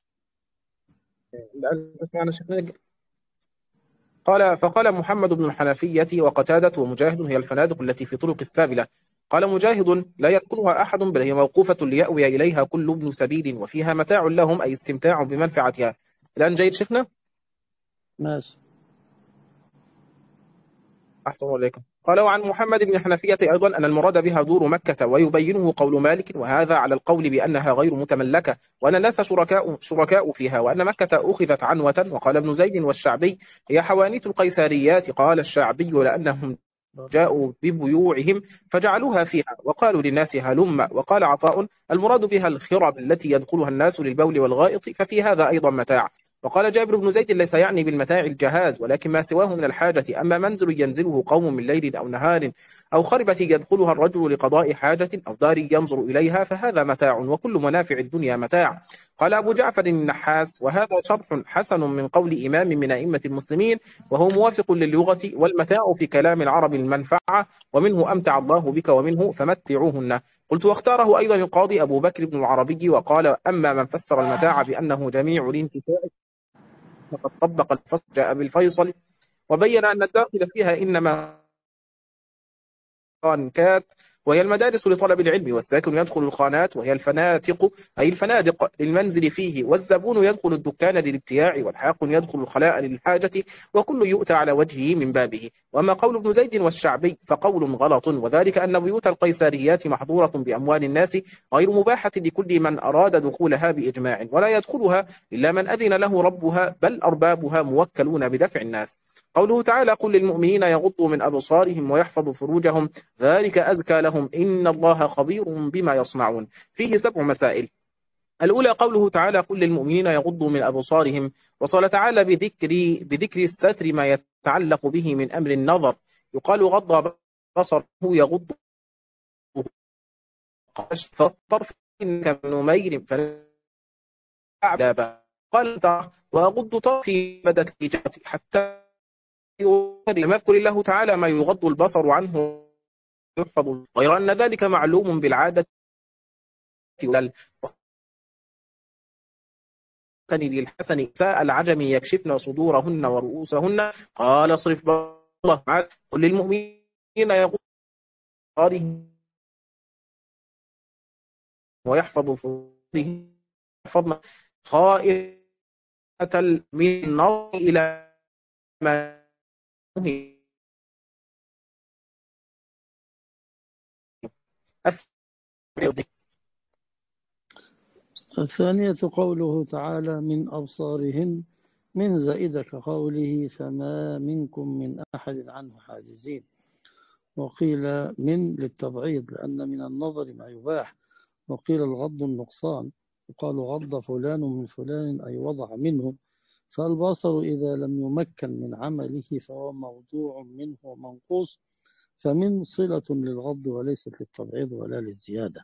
فقال محمد بن الحنفية وقتادة ومجاهد هي الفنادق التي في طرق السابلة. قال مجاهد لا يدخلها أحد بل هي موقوفة ليأوي إليها كل ابن سبيل، وفيها متاع لهم أي استمتاع بمنفعتها. الآن جيد شيخنا؟ ماشي. أحسن عليكم. قال وعن محمد بن الحنفية أيضا أن المراد بها دور مكة، ويبينه قول مالك وهذا على القول بأنها غير متملكة وأن الناس شركاء فيها، وأن مكة أخذت عنوة. وقال ابن زيد والشعبي هي حوانيت القيساريات. قال الشعبي لأنهم جاءوا ببيوعهم فجعلوها فيها وقالوا للناس هلم. وقال عطاء المراد بها الخرب التي يدخلها الناس للبول والغائط، ففي هذا أيضا متاع. وقال جابر بن زيد ليس يعني بالمتاع الجهاز ولكن ما سواه من الحاجة. أما منزل ينزله قوم من ليل أو نهار، أو خربة يدخلها الرجل لقضاء حاجة، أو دار ينظر إليها، فهذا متاع، وكل منافع الدنيا متاع. قال أبو جعفر النحاس وهذا شرح حسن من قول إمام من أئمة المسلمين، وهو موافق للغة. والمتاع في كلام العرب المنفعة، ومنه أمتع الله بك ومنه فمتعوهن. قلت واختاره أيضا القاضي أبو بكر بن العربي وقال أما من فسر المتاع بأنه جميع الانتفاع فقد طبق الفصل جاء بالفيصل، وبين أن الداخل فيها إنما خانكات وهي المدارس لطلب العلم، والساكن يدخل الخانات وهي الفنادق أي الفنادق للمنزل فيه، والزبون يدخل الدكان للابتياع، والحاق يدخل الخلاء للحاجة، وكل يؤتى على وجهه من بابه. وأما قول ابن زيد والشعبي فقول غلط، وذلك أن بيوت القيساريات محظورة بأموال الناس غير مباحة لكل من أراد دخولها بإجماع، ولا يدخلها إلا من أذن له ربها، بل أربابها موكلون بدفع الناس. قوله تعالى قل للمؤمنين يغضوا من أبصارهم ويحفظوا فروجهم ذلك أزكى لهم إن الله خبير بما يصنعون. فيه 7 مسائل. الأولى قوله تعالى قل للمؤمنين يغضوا من أبصارهم، وصل تعالى بذكر الستر ما يتعلق به من أمر النظر. يقال غض بصره يغض فالطرف إنك من نمير قال وأغض طرفي بدت إجابتي حتى لم يذكر الله تعالى ما يغض البصر عنه يحفظ، غير أن ذلك معلوم بالعادة للحسن نساء العجم يكشفن صدورهن ورؤوسهن قال اصرف الله عنه قل للمؤمنين يغضوا ويحفظوا فروجهم يحفظن خائفة من النظر إلى ما الثانية قوله تعالى من أبصارهن من زائدة كقوله فما منكم من أحد عنه حاجزين، وقيل من للتبعيض لأن من النظر ما يباح، وقيل الغض النقصان، وقال غض فلان من فلان أي وضع منه، فالبصر إذا لم يمكن من عمله فهو موضوع منه ومنقوص، فمن صلة للغض وليست للتبعيض ولا للزيادة.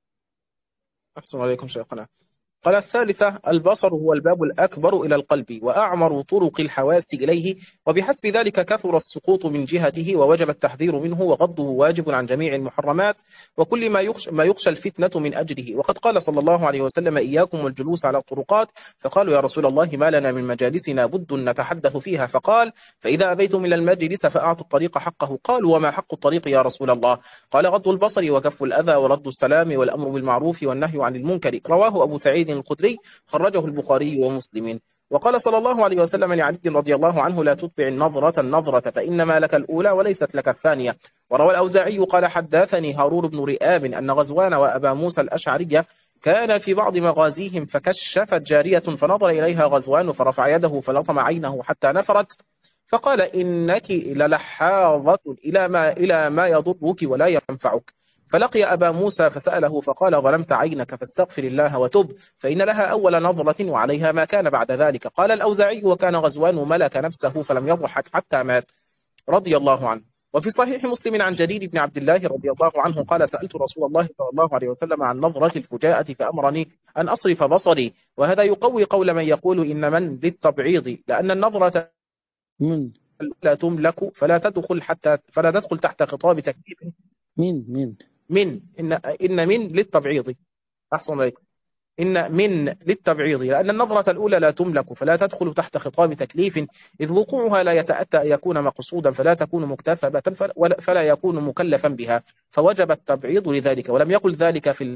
أحسن عليكم شيخنا. قال الثالثة البصر هو الباب الأكبر إلى القلب وأعمر طرق الحواس إليه، وبحسب ذلك كثر السقوط من جهته ووجب التحذير منه، وغضه واجب عن جميع المحرمات وكل ما يخشى الفتنة من أجله. وقد قال صلى الله عليه وسلم إياكم والجلوس على الطرقات، فقالوا يا رسول الله ما لنا من مجالسنا بد نتحدث فيها، فقال فإذا أبيتم إلى المجلس فأعطوا الطريق حقه. قالوا وما حق الطريق يا رسول الله؟ قال غض البصر وكف الأذى ورد السلام والأمر بالمعروف والنهي عن المنكر. رواه أبو سعيد الخدري خرجه البخاري ومسلم. وقال صلى الله عليه وسلم لعلي رضي الله عنه لا تتبع النظرة فإنما لك الأولى وليست لك الثانية. وروى الأوزاعي قال حدثني هارون بن رئاب أن غزوان وأبا موسى الأشعري كان في بعض مغازيهم فكشفت جارية فنظر إليها غزوان فرفع يده فلطم عينه حتى نفرت، فقال إنك للحاظة إلى ما يضرك ولا ينفعك. فلقي أبا موسى فسأله فقال ظلمت عينك فاستغفر الله وتب فإن لها أول نظرة وعليها ما كان بعد ذلك. قال الأوزاعي وكان غزوان ملك نفسه فلم يضحك حتى مات رضي الله عنه. وفي صحيح مسلم عن جرير بن عبد الله رضي الله عنه قال سألت رسول الله صلى الله عليه وسلم عن نظرة الفجاءة فأمرني أن أصرف بصري، وهذا يقوي قول من يقول إن من للتبعيض لأن النظرة لا تملك فلا تدخل تحت خطاب تكليف. إن من للتبعيض. أحسن عليك. إن من للتبعيض لأن النظرة الأولى لا تملك فلا تدخل تحت خطاب تكليف، إذ وقوعها لا يتأتى أن يكون مقصودا فلا تكون مكتسبة فلا يكون مكلفا بها، فوجب التبعيض لذلك. ولم يقل ذلك في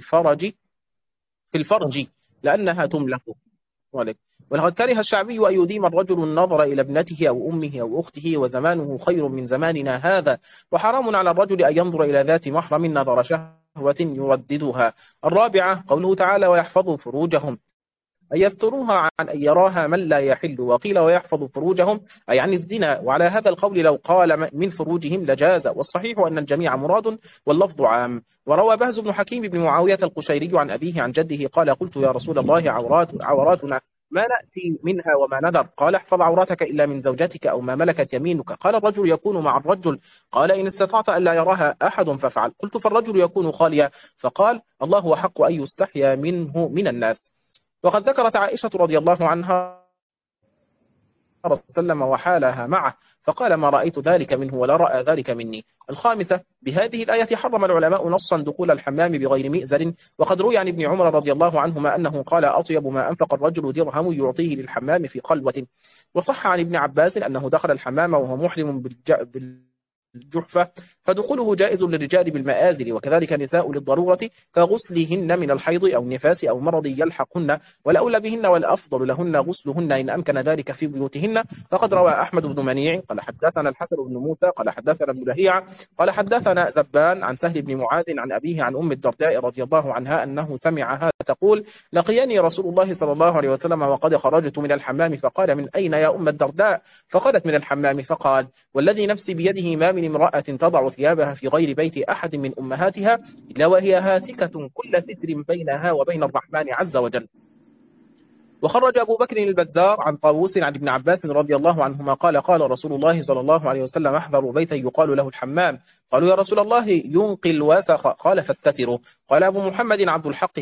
الفرج لأنها تملك. ولقد كره الشعبي أن يديم الرجل النظر إلى ابنته أو أمه أو أخته وزمانه خير من زماننا هذا، وحرام على الرجل أن ينظر إلى ذات محرم نظر شهوة يرددها. الرابعة قوله تعالى ويحفظوا فروجهم أي يستروها عن أن يراها من لا يحل، وقيل ويحفظوا فروجهم أي عن الزنا، وعلى هذا القول لو قال من فروجهم لجاز، والصحيح أن الجميع مراد واللفظ عام. وروى بهز بن حكيم بن معاوية القشيري عن أبيه عن جده قال قلت يا رسول الله عوراتنا ما نأتي منها وما نذر؟ قال احفظ عوراتك إلا من زوجتك أو ما ملكت يمينك. قال الرجل يكون مع الرجل؟ قال إن استطعت أن لا يراها أحد فافعل. قلت فالرجل يكون خاليا؟ فقال الله أحق أن يستحيا منه من الناس. وقد ذكرت عائشة رضي الله عنها وسلم وحالها معه فقال ما رأيت ذلك منه ولا رأى ذلك مني. الخامسة بهذه الآية حرم العلماء نصا دخول الحمام بغير مئزر، وقد روي عن ابن عمر رضي الله عنهما أنه قال أطيب ما أنفق الرجل درهم يعطيه للحمام في خلوة. وصح عن ابن عباس أنه دخل الحمام وهو محرم الجحفة، فدخوله جائز للرجال بالمآزل، وكذلك النساء للضرورة كغسلهن من الحيض أو النفاس أو مرض يلحقهن، والأولى بهن والأفضل لهن غسلهن إن أمكن ذلك في بيوتهن. فقد روى أحمد بن منيع قال حدثنا الحسن بن موسى قال حدثنا ابن لهيعة قال حدثنا زبان عن سهل بن معاذ عن أبيه عن أم الدرداء رضي الله عنها أنه سمعها تقول لقيني رسول الله صلى الله عليه وسلم وقد خرجت من الحمام فقال من أين يا أم الدرداء؟ فقالت من الحمام. فقال والذي نفسي بيده ما من امرأة تضع ثيابها في غير بيت أحد من أمهاتها إلا وهي هاتكة كل ستر بينها وبين الرحمن عز وجل. وخرج أبو بكر البزار عن طاووس عن ابن عباس رضي الله عنهما قال قال رسول الله صلى الله عليه وسلم احذروا بيتا يقال له الحمام. قالوا يا رسول الله ينقي الوسخ قال فاستتروا. قال أبو محمد عبد الحق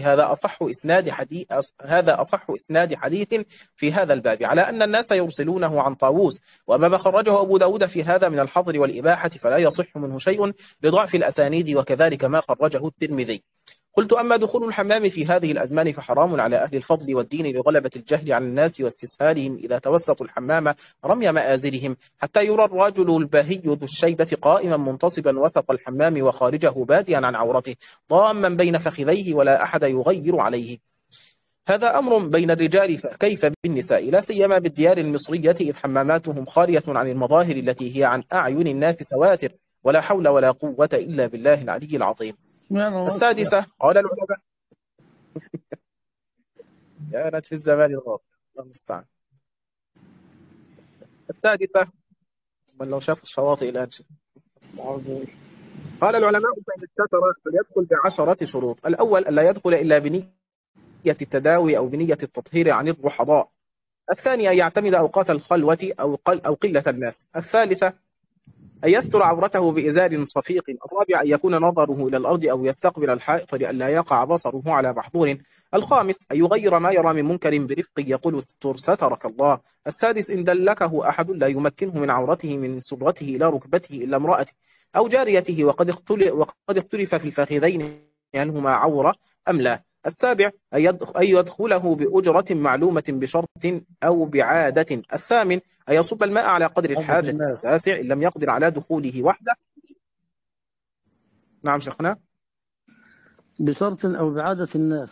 هذا أصح إسناد حديث في هذا الباب على أن الناس يرسلونه عن طاووس. وأما ما خرجه أبو داود في هذا من الحظر والإباحة فلا يصح منه شيء لضعف الأسانيد وكذلك ما خرجه الترمذي. قلت أما دخول الحمام في هذه الأزمان فحرام على أهل الفضل والدين لغلبة الجهل عن الناس واستسهالهم إذا توسطوا الحمام رمي مآزرهم حتى يرى الرجل الباهي ذو الشيبة قائما منتصبا وسط الحمام وخارجه باديا عن عورته ضاما بين فخذيه ولا أحد يغير عليه. هذا أمر بين الرجال فكيف بالنساء لا سيما بالديار المصرية إذ حماماتهم خالية عن المظاهر التي هي عن أعين الناس سواتر ولا حول ولا قوة إلا بالله العلي العظيم. السادسة قال العلماء كانت في الزمان الغابر الله المستعان. السادسة من لو شاف الشواطئ الآن قال العلماء فإن استتر فليدخل ب10 شروط. الأول ألا يدخل إلا بنية التداوي أو بنية التطهير عن الرحضاء. الثاني أن يعتمد أوقات الخلوة أو قلة الناس. الثالثة أن يستر عورته بإزار صفيق. الرابع أن يكون نظره إلى الأرض أو يستقبل الحائط لئلا يقع بصره على محظور. الخامس أن يغير ما يرى من منكر برفق يقول استر سترك الله. السادس إن دلكه أحد لا يمكنه من عورته من سرته إلى ركبته إلا امرأته أو جاريته وقد اختلف في الفخذين هل هما عورة أم لا. السابع أن يدخله بأجرة معلومة بشرط أو بعادة. الثامن أن يصب الماء على قدر الحاجة. التاسع إن لم يقدر على دخوله وحده. نعم شيخنا. بشرط أو بعادة الناس.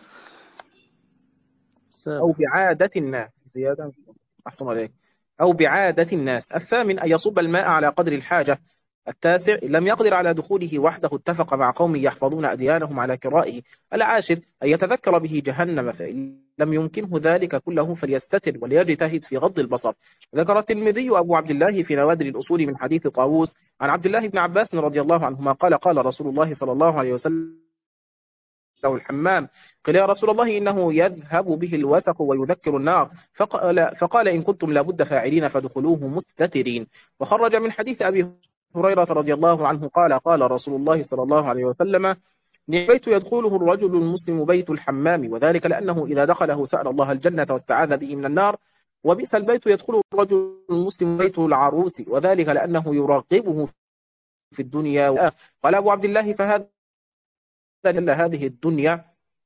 أو بعادة الناس زيادة أحسن عليك. أو بعادة الناس. الثامن أن يصب الماء على قدر الحاجة. التاسع إن لم يقدر على دخوله وحده اتفق مع قوم يحفظون أديانهم على كرائه. العاشر أن يتذكر به جهنم فإن لم يمكنه ذلك كله فليستتر وليجتهد في غض البصر. ذكر الترمذي أبو عبد الله في نوادر الأصول من حديث طاووس عن عبد الله بن عباس رضي الله عنهما قال قال رسول الله صلى الله عليه وسلم له الحمام. قيل يا رسول الله إنه يذهب به الوسخ ويذكر النار. فقال إن كنتم لابد فاعلين فادخلوه مستترين. وخرج من حديث أبي هريرة رضي الله عنه قال قال رسول الله صلى الله عليه وسلم بيت يدخله الرجل المسلم بيت الحمام وذلك لأنه إذا دخله سأل الله الجنة واستعاذ به من النار. وبئس البيت يدخله الرجل المسلم بيت العروس وذلك لأنه يرغبه في الدنيا. قال أبو عبد الله فهذا هذه الدنيا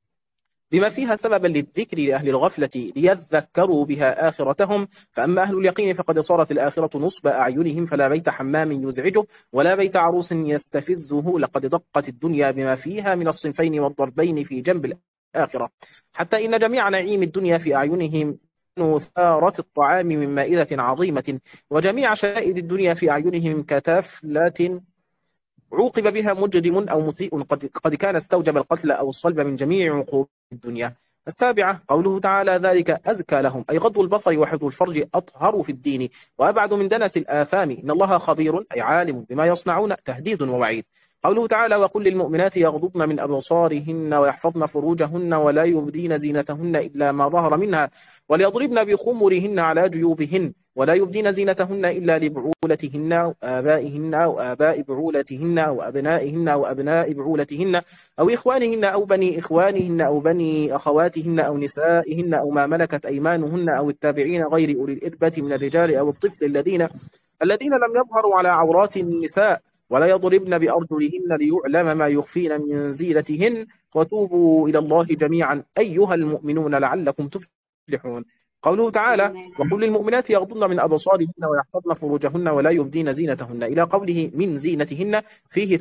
بما فيها سببا للذكر لأهل الغفلة ليذكروا بها آخرتهم. فأما أهل اليقين فقد صارت الآخرة نصب أعينهم فلا بيت حمام يزعجه ولا بيت عروس يستفزه. لقد دقت الدنيا بما فيها من الصنفين والضربين في جنب الآخرة حتى إن جميع نعيم الدنيا في أعينهم ثارة الطعام من مائدة عظيمة وجميع شدائد الدنيا في أعينهم كتفلة عوقب بها مجرم أو مسيء قد كان استوجب القتل أو الصلب من جميع عقوبات الدنيا. السابعة قوله تعالى ذلك أزكى لهم أي غض البصر وحفظ الفرج أطهر في الدين وأبعد من دنس الآثام إن الله خبير أي عالم بما يصنعون تهديد ووعيد. قوله تعالى وقل للمؤمنات يغضضن من أبصارهن ويحفظن فروجهن ولا يبدين زينتهن إلا ما ظهر منها وليضربن بخمرهن على جيوبهن ولا يبدين زينتهن إلا لبعولتهن أو آبائهن أو آباء بعولتهن أو أبنائهن أو أبناء بعولتهن أو إخوانهن أو بني إخوانهن أو بني أخواتهن أو نسائهن أو ما ملكت أيمانهن أو التابعين غير أولي الإربة من الرجال أو الطفل الذين لم يظهروا على عورات النساء ولا يضربن بأرجلهن ليعلم ما يخفين من زينتهن وتوبوا إلى الله جميعا أيها المؤمنون لعلكم تفلحون. قوله تعالى وقل للمؤمنات يغضضن من أبصارهن ويحفظن فروجهن ولا يبدين زينتهن إلى قوله من زينتهن فيه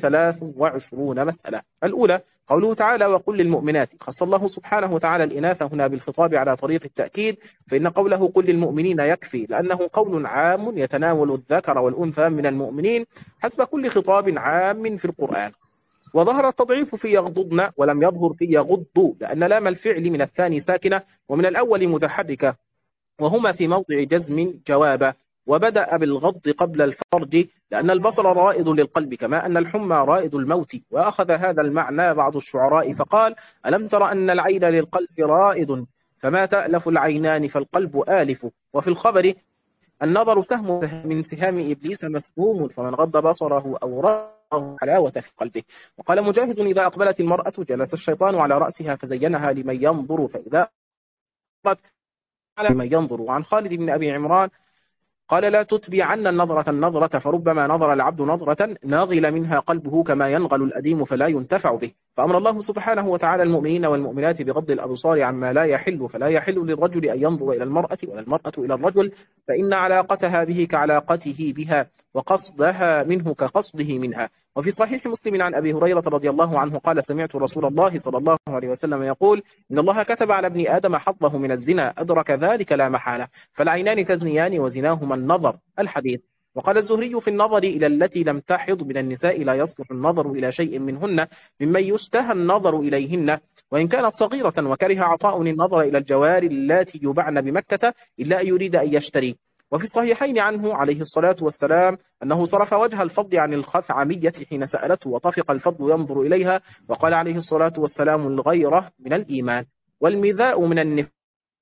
23 مسألة. الأولى قوله تعالى وقل للمؤمنات خص الله سبحانه وتعالى الإناث هنا بالخطاب على طريق التأكيد فإن قوله قل للمؤمنين يكفي لأنه قول عام يتناول الذكر والأنثى من المؤمنين حسب كل خطاب عام في القرآن. وظهر التضعيف في يغضضن ولم يظهر في يغض لأن لام الفعل من الثاني ساكنة ومن الأول متحركة وهما في موضع جزم جوابا. وبدأ بالغض قبل الفرج لأن البصر رائد للقلب كما أن الحمى رائد الموت. وأخذ هذا المعنى بعض الشعراء فقال ألم تر أن العين للقلب رائد فما تألف العينان فالقلب آلف. وفي الخبر النظر سهم من سهام إبليس مسموم، فمن غض بصره أو رآه حلاوة في قلبه. وقال مجاهد إذا أقبلت المرأة جلس الشيطان على رأسها فزينها لمن ينظر، فإذا أقبلت على من ينظر. وعن خالد بن أبي عمران قال لا تتبعن النظرة فربما نظر العبد نظرة ناغل منها قلبه كما ينغل الأديم فلا ينتفع به. فأمر الله سبحانه وتعالى المؤمنين والمؤمنات بغض الأبصار عما لا يحل، فلا يحل للرجل أن ينظر إلى المرأة ولا المرأة إلى الرجل، فإن علاقتها به كعلاقته بها، وقصدها منه كقصده منها. وفي صحيح مسلم عن أبي هريرة رضي الله عنه قال سمعت رسول الله صلى الله عليه وسلم يقول إن الله كتب على ابن آدم حظه من الزنا أدرك ذلك لا محالة، فالعينان تزنيان وزناهما النظر. الحديث. وقال الزهري في النظر إلى التي لم تحض من النساء لا يصلح النظر إلى شيء منهن ممن يشتهى النظر إليهن وإن كانت صغيرة، وكره عطاء النظر إلى الجواري اللاتي يبعن بمكة إلا أن يريد أن يشتري. وفي الصحيحين عنه عليه الصلاة والسلام أنه صرف وجه الفضل عن الخثعمية حين سألته وطفق الفضل ينظر إليها، وقال عليه الصلاة والسلام الغيرة من الإيمان. والمذاء من النفاق.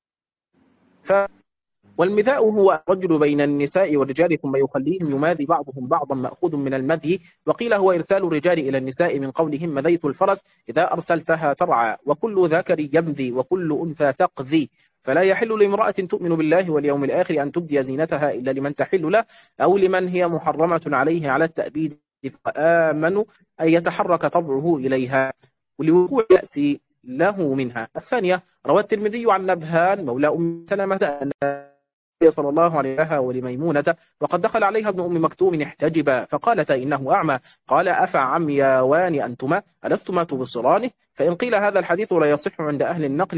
والمذاء هو الرجل بين النساء والرجال ثم يخليهم يماذي بعضهم بعضا مأخوذ من المذي. وقيل هو إرسال الرجال إلى النساء من قولهم مذيت الفرس إذا أرسلتها ترعى، وكل ذكر يمذي وكل أنثى تقذي. فلا يحل لامرأة تؤمن بالله واليوم الآخر أن تبدي زينتها إلا لمن تحل له أو لمن هي محرمة عليه على التأبيد، فآمنوا أن يتحرك طبعه إليها ولوقوع يأس له منها. الثانية روى الترمذي عن نبهان مولى أم سلمة أن صلى الله عليه وسلم ولميمونة وقد دخل عليها ابن أم مكتوم احتجبا فقالتا إنه أعمى، قال أفعمياوان أنتما ألستما تبصرانه؟ فإن قيل هذا الحديث لا يصح عند أهل النقل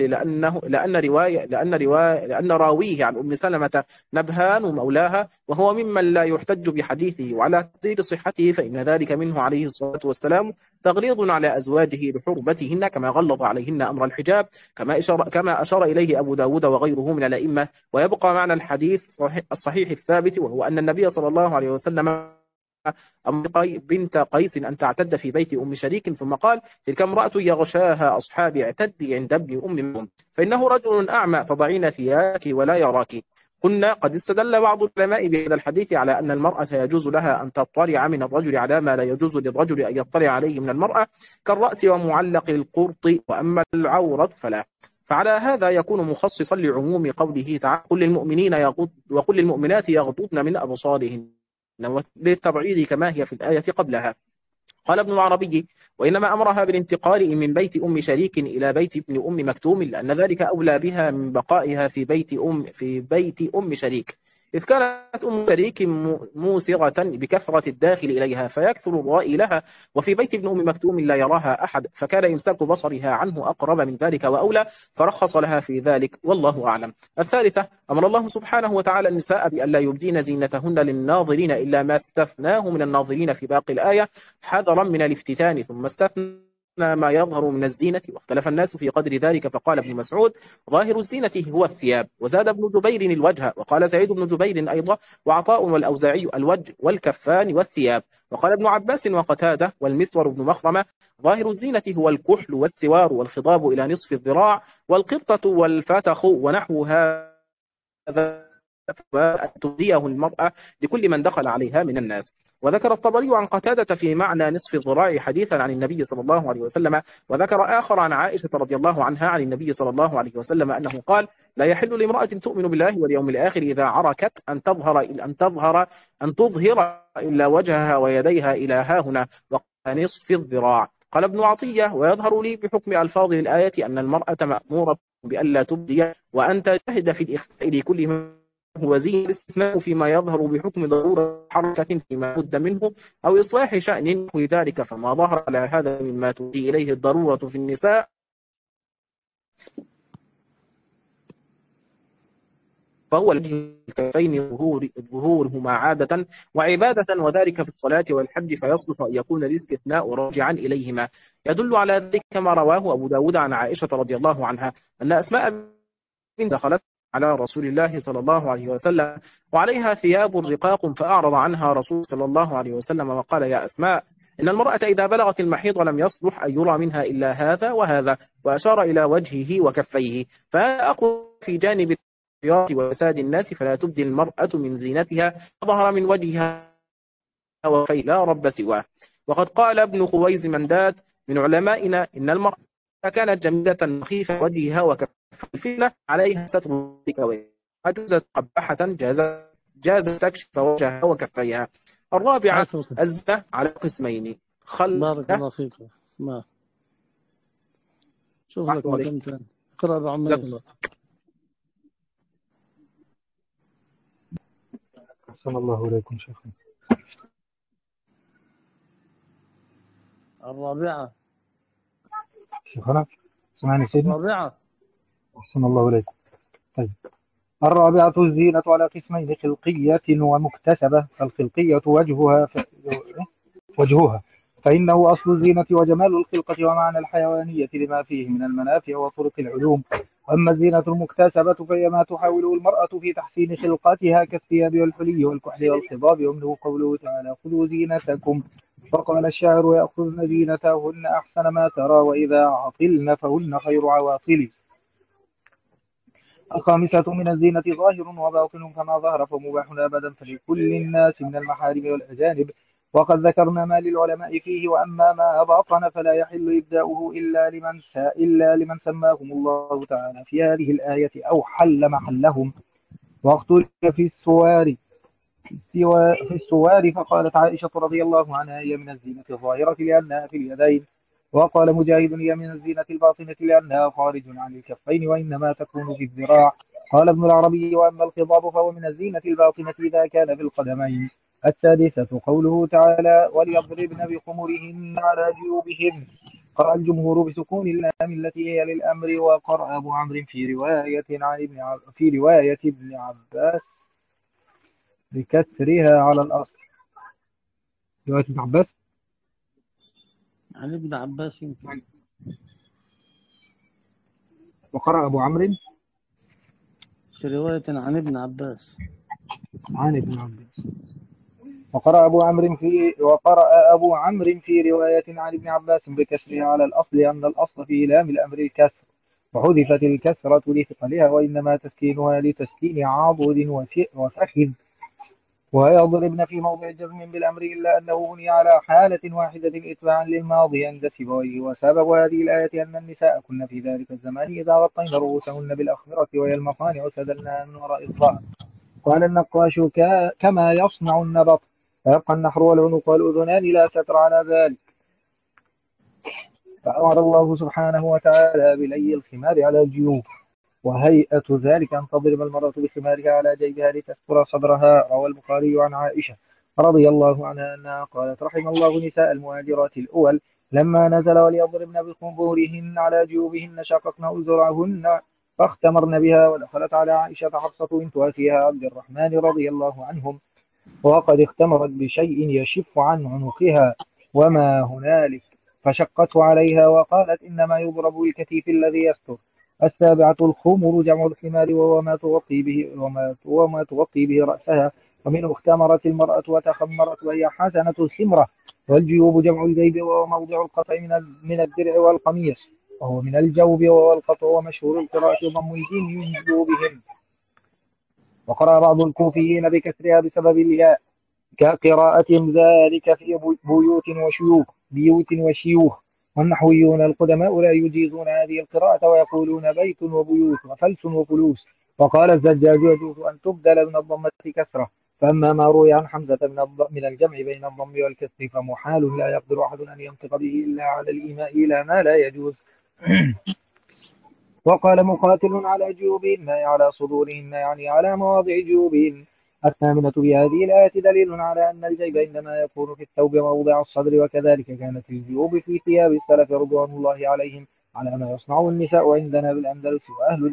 لأن راويه عن أم سلمة نبهان مولاها وهو ممن لا يحتج بحديثه، وعلى تقدير صحته فإن ذلك منه عليه الصلاة والسلام تغليظ على أزواجه لحرمتهن كما غلظ عليهن أمر الحجاب كما أشار إليه أبو داود وغيره من الأئمة. ويبقى معنى الحديث الصحيح الثابت، وهو أن النبي صلى الله عليه وسلم أمر بنت قيس أن تعتد في بيت أم شريك ثم قال تلك امرأة يغشاها أصحابي اعتدي عند ابن أم فإنه رجل أعمى فضعين ثيابك ولا يراك. قلنا قد استدل بعض العلماء بهذا الحديث على أن المرأة يجوز لها أن تطلع من الرجل على ما لا يجوز للرجل أن يطلع عليه من المرأة كالرأس ومعلق القرط، وأما العورة فلا. فعلى هذا يكون مخصصا لعموم قوله تعالى وقل للمؤمنات يغضضن من أبصارهن للتبعيد كما هي في الآية قبلها. قال ابن العربي وإنما أمرها بالانتقال من بيت أم شريك إلى بيت ابن أم مكتوم لأن ذلك أولى بها من بقائها في بيت أم شريك، إذ كانت أم شريك موسغة بكثرة الداخل إليها فيكثر الرائي لها، وفي بيت ابن أم مكتوم لا يراها أحد، فكان إمساك بصرها عنه أقرب من ذلك وأولى، فرخص لها في ذلك والله أعلم. الثالثة أمر الله سبحانه وتعالى النساء بأن لا يبدين زينتهن للناظرين إلا ما استثناه من الناظرين في باقي الآية حذرا من الافتتان، ثم استثنى ما يظهر من الزينة، واختلف الناس في قدر ذلك، فقال ابن مسعود ظاهر الزينة هو الثياب، وزاد ابن جبير الوجه، وقال سعيد بن جبير أيضا وعطاء والأوزاعي الوجه والكفان والثياب، وقال ابن عباس وقتادة والمسور بن مخرمة ظاهر الزينة هو الكحل والسوار والخضاب إلى نصف الذراع والقرطة والفتخ ونحو هذا تؤذيه المرأة لكل من دخل عليها من الناس. وذكر الطبري عن قتادة في معنى نصف الذراع حديثا عن النبي صلى الله عليه وسلم، وذكر آخر عن عائشة رضي الله عنها عن النبي صلى الله عليه وسلم أنه قال لا يحل لامرأة تؤمن بالله واليوم الآخر إذا عركت أن تظهر إلا وجهها ويديها إلى هاهنا وقال نصف الذراع. قال ابن عطية ويظهر لي بحكم ألفاظ الآية أن المرأة مأمورة بألا تبدي وأن تجتهد في الإخفاء لكل ما هو زين، الاستثناء فيما يظهر بحكم ضرورة حركة فيما بد منه أو إصلاح شأن نحو ذلك، فما ظهر على هذا مما تؤدي إليه الضرورة في النساء فهو الكفين ظهورهما عادة وعبادة، وذلك في الصلاة والحج، فيصلح أن يكون الاستثناء راجعا إليهما. يدل على ذلك ما رواه أبو داود عن عائشة رضي الله عنها أن أسماء بنت دخلت على رسول الله صلى الله عليه وسلم وعليها ثياب رقاق فأعرض عنها رسول صلى الله عليه وسلم وقال يا أسماء إن المرأة إذا بلغت المحيض لم يصلح أن يرى منها إلا هذا وهذا، وأشار إلى وجهه وكفيه. فهذا أقوى في جانب الرياض وفساد الناس، فلا تبدي المرأة من زينتها ظهر من وجهها وفي لا رب سواه. وقد قال ابن خويز منداد من علمائنا إن المرأة كانت جميلة خفيفة وجهها وكفها الفتنة عليها ستر وجوزت قباحة جاز تكشف وجهها وكفيها. الرابعة الزنا على قسمين: بارك الله فيك. ما شوف لك مكان ثاني. اقرأ أبو عمير. أحسن الله إليكم شيخنا. الرابعة شيخنا سمعني سيدنا. الرابعة. أحسن الله إليكم. طيب، الرابعة الزينة على قسمين: خلقية ومكتسبة. فالخلقية وجهها فإنه أصل الزينة وجمال الخلقة ومعنى الحيوانية لما فيه من المنافع وطرق العلوم. وأما الزينة المكتسبة فهي ما تحاوله المرأة في تحسين خلقتها كالثياب والحلي والكحل والخضاب، ومنه قوله تعالى: خذوا زينتكم. فقال الشاعر: يأخذن زينتهن أحسن ما ترى، وإذا عطلن فهن خير عواطل. الخامسة: من الزينة ظاهر وباطن، فما ظهر فمباح أبدا، فلكل الناس من المحارم والأجانب. وقد ذكرنا ما للعلماء فيه. وأما ما باطن فلا يحل إبداؤه إلا لمن سماهم الله تعالى في هذه الآية أو حل محلهم. واختلف في السوار فقالت عائشة رضي الله عنها: هي من الزينة الظاهرة لأنها في اليدين. وقال مجاهد: هي من الزينة الباطنة لأنها خارج عن الكفين وإنما تكون في الذراع. قال ابن العربي: وأما الخضاب فهو من الزينة الباطنة إذا كان في القدمين. السادسة قوله تعالى: وليضربن بخمرهن على جيوبهن. قرأ الجمهور بسكون اللام التي هي للأمر. وقرأ أبو عمرو في رواية ابن عباس بكسرها على الأصل. رواية ابن عباس عن ابن عباس يمكن. وقرأ أبو عمرو في رواية عن ابن عباس. وقرأ أبو عمرو في رواية عن ابن عباس بكسرها على الأصل، أن الأصل في لام الأمر الكسر، وحذفت الكسرة لثقلها، وإنما تسكينها لتسكين عضد وفخذ. ويضربن في موضع جزم بالأمر، إلا أنه بني على حالة واحدة إتباعا للماضي عند سيبويه. وسبب هذه الآية أن النساء كن في ذلك الزمان إذا غطين رؤوسهن بالأخمرة وهي المصانع سدلناها من وراء الظهر. قال النقاش: كما يصنع النبط، فيبقى النحر والعنق والأذنان لا ستر على ذلك. فأمر الله سبحانه وتعالى بلي الخمار على الجيوب، وهيئة ذلك أن تضرب المرأة بخمارها على جيبها لتستر صدرها. روى البخاري عن عائشة رضي الله عنها أنها قالت: رحم الله نساء المهاجرات الأول لما نزل وليضربن بخمورهن على جيوبهن شققن أزرعهن فاختمرن بها. ودخلت على عائشة حفصة بنت أخيها عبد الرحمن رضي الله عنهم وقد اختمرت بشيء يشف عن عنقها وما هنالك، فشقته عليها وقالت: إنما يضرب الكتيف الذي يستر. السابعة الخمر جمع الخمار، وهو ما تغطي به رأسها، ومنه اختمرت المرأة وتخمرت وهي حسنة الخمرة. والجيوب جمع الجيب، وهو موضع القطع من الدرع والقميص، وهو من الجوب وهو القطع. ومشهور القراءة ضم الجيم من جيوبهم. وقرأ بعض الكوفيين بكسرها بسبب الياء كقراءتهم ذلك في بيوت وشيوخ. والنحويون القدماء لا يجيزون هذه القراءة ويقولون بيت وبيوت وفلس وفلوس. وقال الزجاج: يجوز أن تبدل من الضمة كسرة. فأما ما روي عن حمزة من الجمع بين الضم والكسر فمحال لا يقدر أحد أن ينطق به إلا على الإيماء إلى ما لا يجوز. وقال مقاتل: على جيوبهن على صدورهن، يعني على مواضع جيوبهن. الثامنة بهذه الآية دليل على أن الجيب إنما يكون في الثوب موضع الصدر، وكذلك كانت الجيوب في ثياب السلف رضوان الله عليهم على ما يصنع النساء عندنا بالأندلس وأهل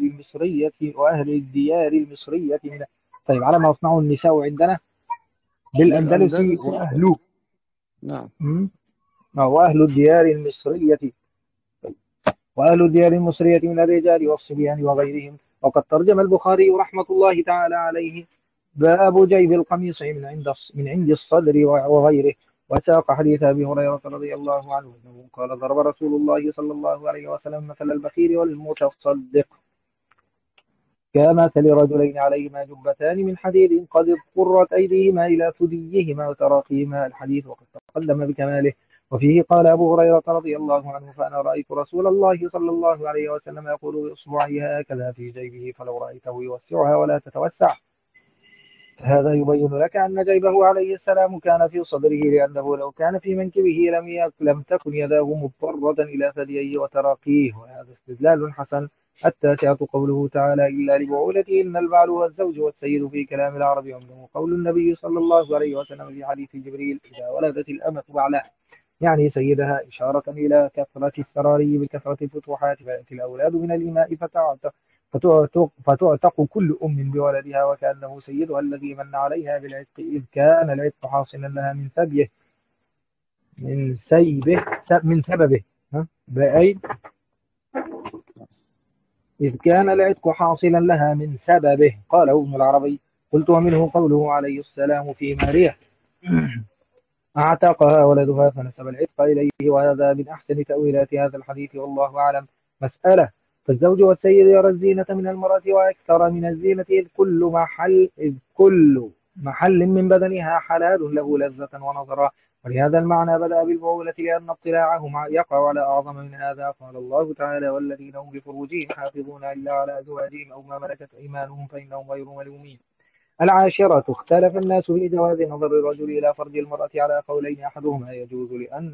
الديار المصرية طيب، على ما يصنع النساء عندنا بالأندلس وأهل نعم وأهل الديار المصرية من الرجال والصبيان وغيرهم. وقد ترجم البخاري رحمة الله تعالى عليه باب جيب القميص من عند الصدر وغيره. وساق حديث أبي هريرة رضي الله عنه أنه قال ضرب رسول الله صلى الله عليه وسلم مثل البخيل والمتصدق كمثل رجلين عليهما جبتان من حديد قد اضطرت أيديهما إلى ثديهما وتراقيهما الحديث وقد تقدم بكماله. وفيه قال أبو هريرة رضي الله عنه فأنا رأيت رسول الله صلى الله عليه وسلم يقول بإصبعه هكذا في جيبه فلو رأيته يوسعها ولا تتوسع. هذا يبين لك أن جيبه عليه السلام كان في صدره لأنه لو كان في منكبه لم تكن يداه مضطرة إلى ثدييه وتراقيه. وهذا استدلال حسن. التاسعة قوله تعالى إلا لبعولتهن البعل والزوج والسيد في كلام العرب ومنه قول النبي صلى الله عليه وسلم في حديث جبريل إذا ولدت الأمة بعلها يعني سيدها إشارة إلى كثرة السراري بكثرة الفتوحات فيأتي الأولاد من الإماء فتعتق كل أم بولدها وكأنه سيدها الذي من عليها بالعتق إذ كان العتق حاصلا لها من سببه بأي إذ كان العتق حاصلا لها من سببه. قاله ابن العربي. قلت ومنه قوله عليه السلام في ماريا أعتقها ولدها فنسب العتق إليه وهذا من أحسن تأويلات هذا الحديث والله أعلم. مسألة. فالزوج والسيد يرى الزينة من المرأة وأكثر من الزينة إذ كل محل من بدنها حلال له لذة ونظرا. ولهذا المعنى بدأ بالبعولة لأن اطلاعهم يقع على أعظم من هذا. قال الله تعالى والذين هم لفروجهم حافظون إلا على أزواجهم أو ما ملكت أيمانهم فإنهم غير ملومين. العاشرة. اختلف الناس في جواز نظر الرجل إلى فرج المرأة على قولين أحدهما يجوز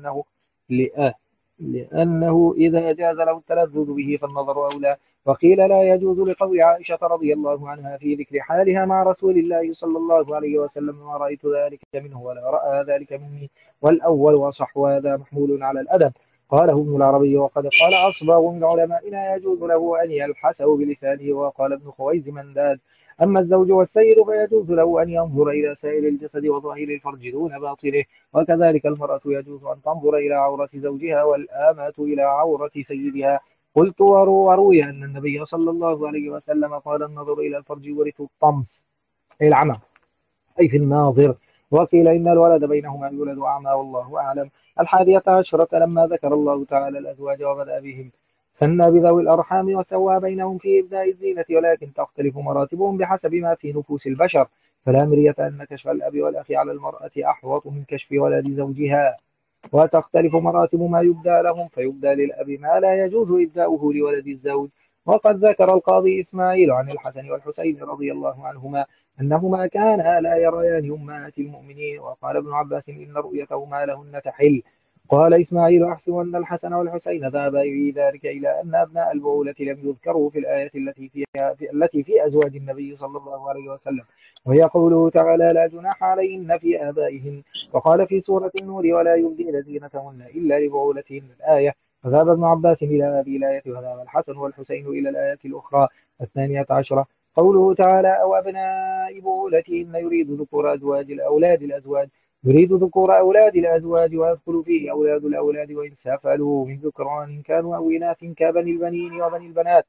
لأنه إذا جاز له التلذذ به فالنظر أولى وقيل لا يجوز لقول عائشة رضي الله عنها في ذكر حالها مع رسول الله صلى الله عليه وسلم ما رأيت ذلك منه ولا رأى ذلك مني والأول وصح وهذا محمول على الأدب. قاله ابن العربي وقد قال أصبغ من علمائنا يجوز له أن يلحسه بلسانه وقال ابن خويز منداد. أما الزوج والسيد فيجوز له أن ينظر إلى سائر الجسد وظاهر الفرج دون باطنه وكذلك المرأة يجوز أن تنظر إلى عورة زوجها والآمة إلى عورة سيدها. قلت وروي أن النبي صلى الله عليه وسلم قال النظر إلى الفرج يورث الطمس أي العمى أي في الناظر. وقيل إن الولد بينهما يولد أعمى والله أعلم. 11 لما ذكر الله تعالى الأزواج وبدأ بهم ثنى بذوي الأرحام وسوى بينهم في إبداء الزينة ولكن تختلف مراتبهم بحسب ما في نفوس البشر. فلا مرية أن كشف الأب والأخ على المرأة أحوط من كشف ولد زوجها. وتختلف مراتب ما يبدى لهم فيبدى للأب ما لا يجوز إبداؤه لولد الزوج. وقد ذكر القاضي إسماعيل عن الحسن والحسين رضي الله عنهما أنهما كانا لا يريان أمهات المؤمنين. وقال ابن عباس إن رؤيتهما لهن تحل. قال إسماعيل أحسب أن الحسن والحسين ذهبا في ذلك إلى أن أبناء البؤولة لم يذكروا في الآية التي في أزواج النبي صلى الله عليه وسلم وهي قوله تعالى لا جناح عليهن في آبائهن. وقال في سورة النور ولا يبدين زينتهن إلا لبعولتهن الآية. فذهب ابن عباس إلى هذه الآية وذهب الحسن والحسين إلى الآية الأخرى. 12 قوله تعالى أو أبناء بعولتهن يريد ذكور الأزواج يريد ذكور أولاد الأزواج ويدخل فيه أولاد الأولاد وإن سافلوا من ذكران كانوا أو إناث كبني البنين وبني البنات.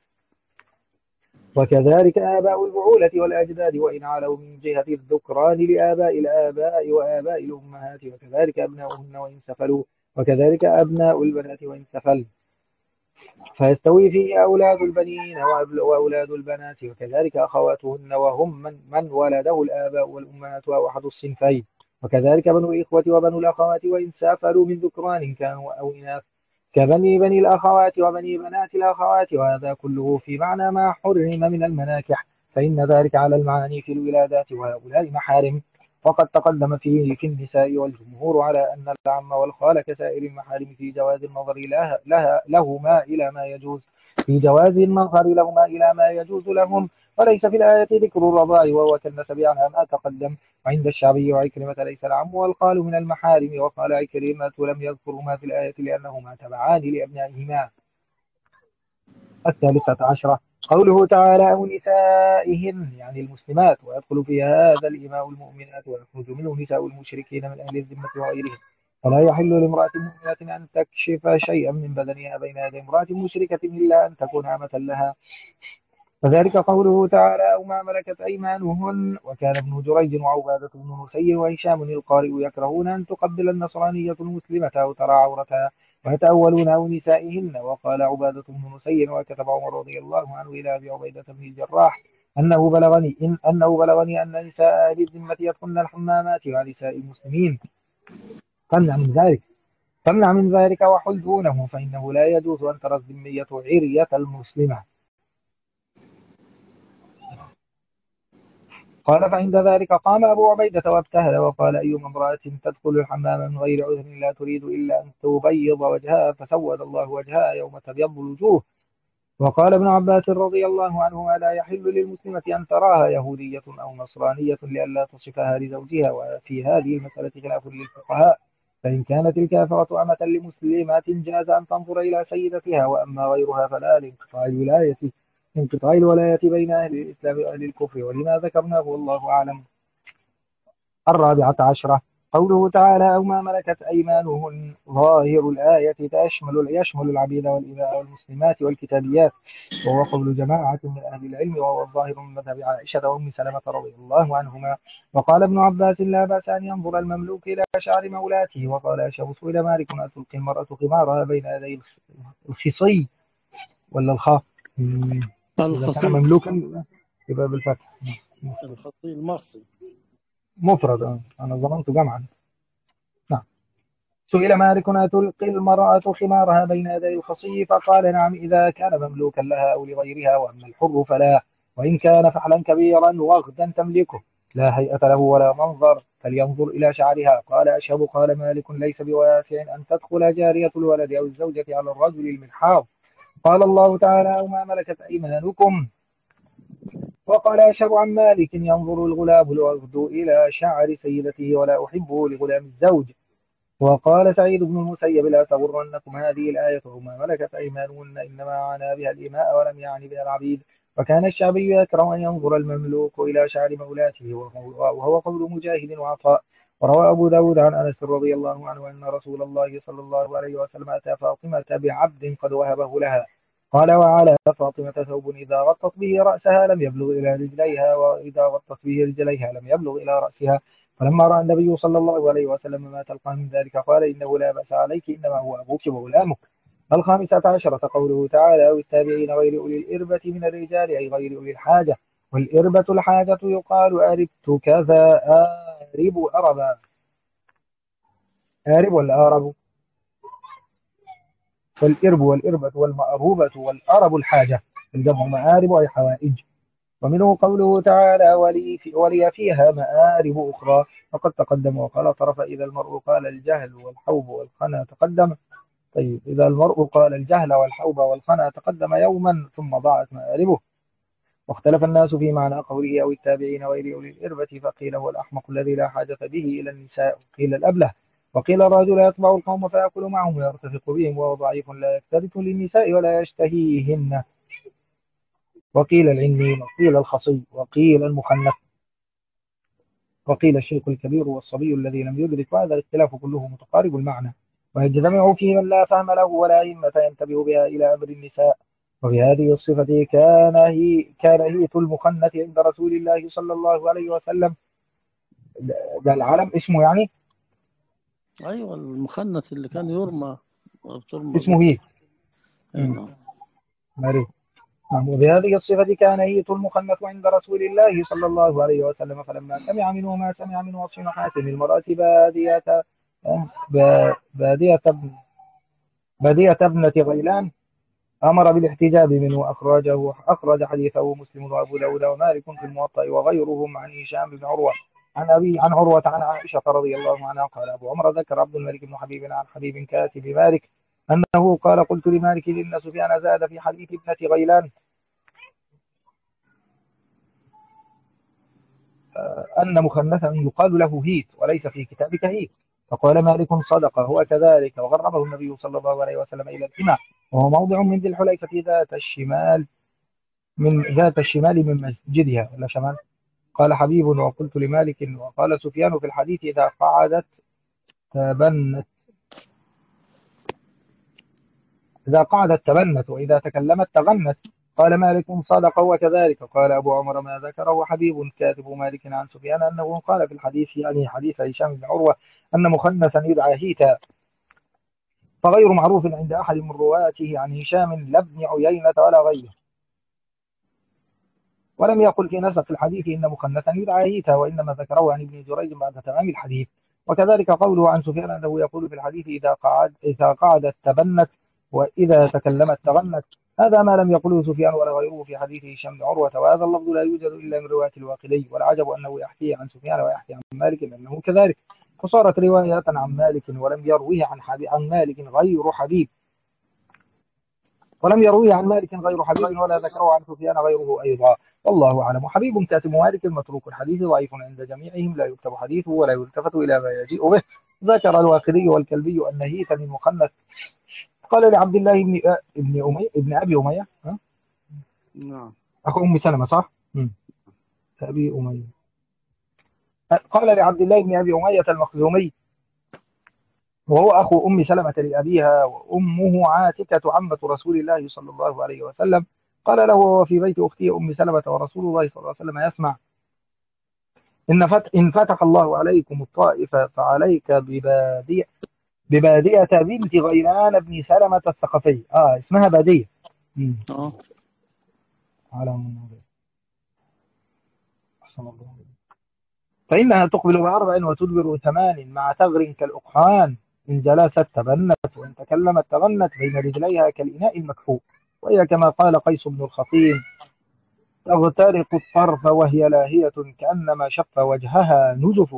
وكذلك آباء البعولة والأجداد وإن علوا من جهة الذكران لآباء الآباء وآباء الأمهات وكذلك أبناؤهن وإن سفلوا وكذلك أبناء البنات وإن سفل فيستوي فيه أولاد البنين وأولاد البنات وكذلك أخواتهن وهم من ولده الآباء والأمهات أو أحد الصنفين وكذلك بنو الإخوة وبنو الأخوات وإن سافلوا من ذكران كانوا أو إناث كبني الأخوات وبني بنات الأخوات. وهذا كله في معنى ما حرم من المناكح فإن ذلك على المعاني في الولادات وهؤلاء محارم. وقد تقدم فيه في النساء والجمهور على أن العم والخال كسائر المحارم في جواز النظر لهما إلى ما يجوز لهم وليس في الآية ذكر الرضاع وهو كالنسب عنها ما تقدم. وعند الشعبي وعكرمة ليس العم والخال من المحارم. وقال عكرمة لم يذكرهما في الآية لأنهما تبعان لأبنائهما. 13 قوله تعالى أو نسائهن يعني المسلمات ويدخل في هذا الإماء المؤمنات ويخرج منه نساء المشركين من أهل الذمة وغيرهم. فلا يحل لامرأة مؤمنة أن تكشف شيئا من بدنها بين يدي امرأة مشركة إلا أن تكون عامة لها فذلك قوله تعالى أو ما ملكت أيمانهن. وكان ابن جريج وعبادة بن نسير وهشام القارئ يكرهون أن تقبل النصرانية المسلمة أو ترى عورتها ويتأولون أو نسائهن. وقال عبادة بن نسير وكتب عمر رضي الله عنه إلى أبي عبيدة بن الجراح أنه بلغني أن نساء أهل الذمة يدخلن الحمامات مع نساء المسلمين فامنع من ذلك وحل دونه، فإنه لا يجوز أن ترى الذمية عرية المسلمة. قال فعند ذلك قام أبو عبيدة وابتهل وقال أيما امرأة تدخل الحمام من غير عذر لا تريد إلا أن تبيض وجهها فسود الله وجهها يوم تبيض الوجوه. وقال ابن عباس رضي الله عنهما لا يحل للمسلمة أن تراها يهودية أو نصرانية لئلا تصفها لزوجها. وفي هذه المسألة خلاف للفقهاء، فإن كانت الكافرة أمة لمسلمات جاز أن تنظر إلى سيدتها، وأما غيرها فلا، لانقطاع الولاية بين أهل الإسلام وأهل الكفر. ولما ذكرناه والله أعلم. 14 قوله تعالى أو ما ملكت أيمانهن. ظاهر الآية يشمل العبيد والإماء والمسلمات والكتابيات، وهو قول جماعة من أهل العلم، وهو الظاهر من مذهب عائشة وأم سلمة رضي الله عنهما. وقال ابن عباس لا بأس أن ينظر المملوك إلى شعر مولاته. وقال أشهب سئل مالك أتلقي المرأة خمارها بين يدي الخصي ولا الخاء؟ إذا كان الخصي. مملوكا يبقى بالفتح. الخصي المرسي مفرد. أنا ظننت جمعا. نعم. سئل مالك أتلقي المرأة خمارها بين يدي الخصي؟ فقال نعم إذا كان مملوكا لها أو لغيرها، وأما الحر فلا، وإن كان فحلا كبيرا وغدا تملكه لا هيئة له ولا منظر فلينظر إلى شعرها. قال أشهب قال مالك ليس بواسع أن تدخل جارية الولد أو الزوجة على الرجل المنحاض. قال الله تعالى أو ما ملكت أيمانكم. وقال أشهب عن مالك ينظر الغلام الوغد إلى شعر سيدته ولا أحبه لغلام الزوج. وقال سعيد بن المسيب لا تغرنكم هذه الآية وما ملكت أيمانهن إنما عنى بها الإماء ولم يعني بها العبيد. وكان الشعبي يكره أن ينظر المملوك إلى شعر مولاته، وهو قول مجاهد وعطاء. وروى أبو داود عن أنس رضي الله عنه أن رسول الله صلى الله عليه وسلم أتى فاطمة بعبد قد وهبه لها. قال وعلى فاطمة ثوب إذا غطت به رأسها لم يبلغ إلى رجليها، وإذا غطت به رجليها لم يبلغ إلى رأسها. فلما رأى النبي صلى الله عليه وسلم ما تلقى من ذلك قال إنه لا بأس عليك إنما هو أبوك وغلامك. 15 قوله تعالى أو التابعين غير أولي الإربة من الرجال أي غير أولي الحاجة. والإربة الحاجة يقال أربت كذا آرب أربا. آرب ولا آرب؟ والإرب والإربة والمأروبة والأرب الحاجة، الجمع مآرب أي حوائج. ومنه قوله تعالى ولي فيها مآرب أخرى فقد تقدم. وقال طرف إذا المرء قال الجهل والحوب والخنا تقدم. طيب إذا المرء قال الجهل والحوب والخنا تقدم يوما ثم ضاعت مآربه. واختلف الناس في معنى قوله أو التابعين غير أولي الإربة، فقيل هو الأحمق الذي لا حاجة به إلى النساء، وقيل الأبله، وقيل الرجل يتبع القوم فيأكل معهم ويرتفق بهم وهو ضعيف لا يكترث للنساء ولا يشتهيهن. وقيل العني، وقيل الخصي، وقيل المخنث، وقيل الشيخ الكبير والصبي الذي لم يدرك. وهذا الاختلاف كله متقارب المعنى، ويجتمع فيه من لا فهم له ولا همة ينتبه بها إلى أمر النساء. وبهذه الصفة كان هيت المخنث عند رسول الله صلى الله عليه وسلم. ده العلم اسمه يعني. أيوة المخنث اللي كان يرمى اسمه هيت. نعم. نعم. وبهذه الصفة كان هيت المخنث عند رسول الله صلى الله عليه وسلم. فلما سمع منه ما سمع من وصف نحاس المرأة بادية ابنة غيلان أمر بالاحتجاب منه. أخرج حديثه مسلم وأبو داود ومالك في الموطأ وغيرهم عن هشام بن عروة عن عروة عن عائشة رضي الله عنها. قال أبو عمرو ذكر عبد الملك بن حبيب عن حبيب كاتب مالك أنه قال قلت لمالك إن سفيان زاد في حديث ابنة غيلان أن مخنثا يقال له هيت وليس في كتابك هيت. فقال مالك صدق هو كذلك، وغربه النبي صلى الله عليه وسلم إلى الإماء، وهو موضع من ذي الحليفة ذات الشمال من مسجدها ولا شمال. قال حبيب وقلت لمالك وقال سفيان في الحديث إذا قعدت تبنت وإذا تكلمت تغنت. قال مالك صدق وكذلك قال أبو عمر ما ذكره حبيب كاتب مالك عن سفيان أنه قال في الحديث يعني حديث هشام بن عروة أن مخنثا يدعى هيتا فغير معروف عند أحد من رواته عن هشام لا ابن عيينة ولا غيره، ولم يقل في نسق الحديث إن مخنثا يدعى هيتا، وإنما ذكره عن ابن جريج بعد تمام الحديث. وكذلك قوله عن سفيان أنه يقول في الحديث إذا قعدت تبنت وإذا تكلمت تغنت، هذا ما لم يقله سفيان ولا غيره في حديث هشام بن عروة، وهذا اللفظ لا يوجد إلا من رواية الواقدي، والعجب أنه يحكي عن سفيان ويحكي عن مالك أنه كذلك، فصارت روايات عن مالك ولم يرويه عن مالك غير حبيب، ولا ذكره عن سفيان غيره أيضا، والله أعلم. حبيب كاتب مالك متروك الحديث ضعيف عند جميعهم، لا يكتب حديثه ولا يلتفت إلى ما يجيء به. ذكر الواقدي والكلبي أن هيثا المخنث قال لعبد الله ابن أبي أمية، نعم أخو أم سلمة صح؟ أبي أمية، قال لعبد الله بن أبي أمية المخزومي وهو أخو أم سلمة لأبيها وأمه عاتكة عمة رسول الله صلى الله عليه وسلم، قال له وهو في بيت أخته أم سلمة ورسول الله صلى الله عليه وسلم يسمع إن فتح الله عليكم الطائف فعليك ببادية بنت غيلان بن سلمة الثقفي. اسمها بادية. على فإنها تقبل ب4 وتدبر 8 مع ثغر كالأقحان، إن جلست تبنت وإن تكلمت تغنت، بين رجليها كالإناء المكفوء، وهي كما قال قيس بن الخطيم تغترق الطرف وهي لاهية كأنما شق وجهها نزف.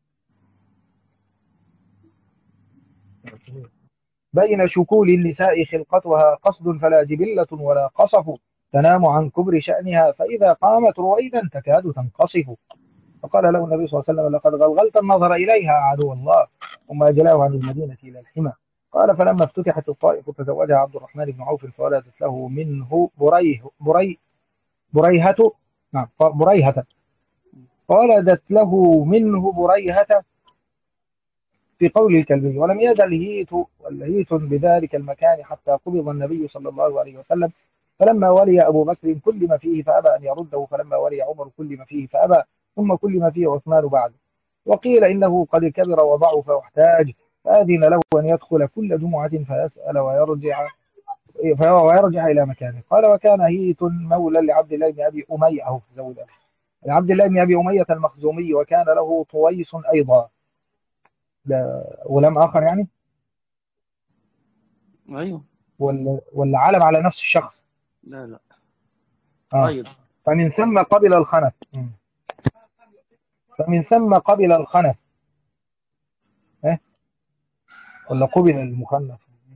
بين شكول النساء خلقتها قصد فلا جبلة ولا قصف، تنام عن كبر شأنها فإذا قامت رويدا تكاد تنقصف. فقال له النبي صلى الله عليه وسلم لقد غلغلت النظر إليها عدو الله، ثم أجلاه عن المدينة إلى الحمى. قال فلما افتتحت الطائف تزوجها عبد الرحمن بن عوف فولدت له منه بريهة في قول الكلبي. ولم يزل هيت بذلك المكان حتى قبض النبي صلى الله عليه وسلم، فلما ولي أبو بكر كلم فيه فأبى أن يرده، فلما ولي عمر كلم فيه فأبى، ثم كلم فيه عثمان بعد. وقيل إنه قد كبر وضعف واحتاج، فأذن له أن يدخل كل جمعة فيسأل ويرجع إلى مكانه. قال وكان هيت مولى لعبد الله بن أبي أمية لعبد الله بن أبي أمية المخزومي، وكان له طويس أيضا. غلام آخر يعني؟ أيوه ولا علم على نفس الشخص؟ لا أيضا. فمن ثم قبل الخنف ولا قبل المخنث؟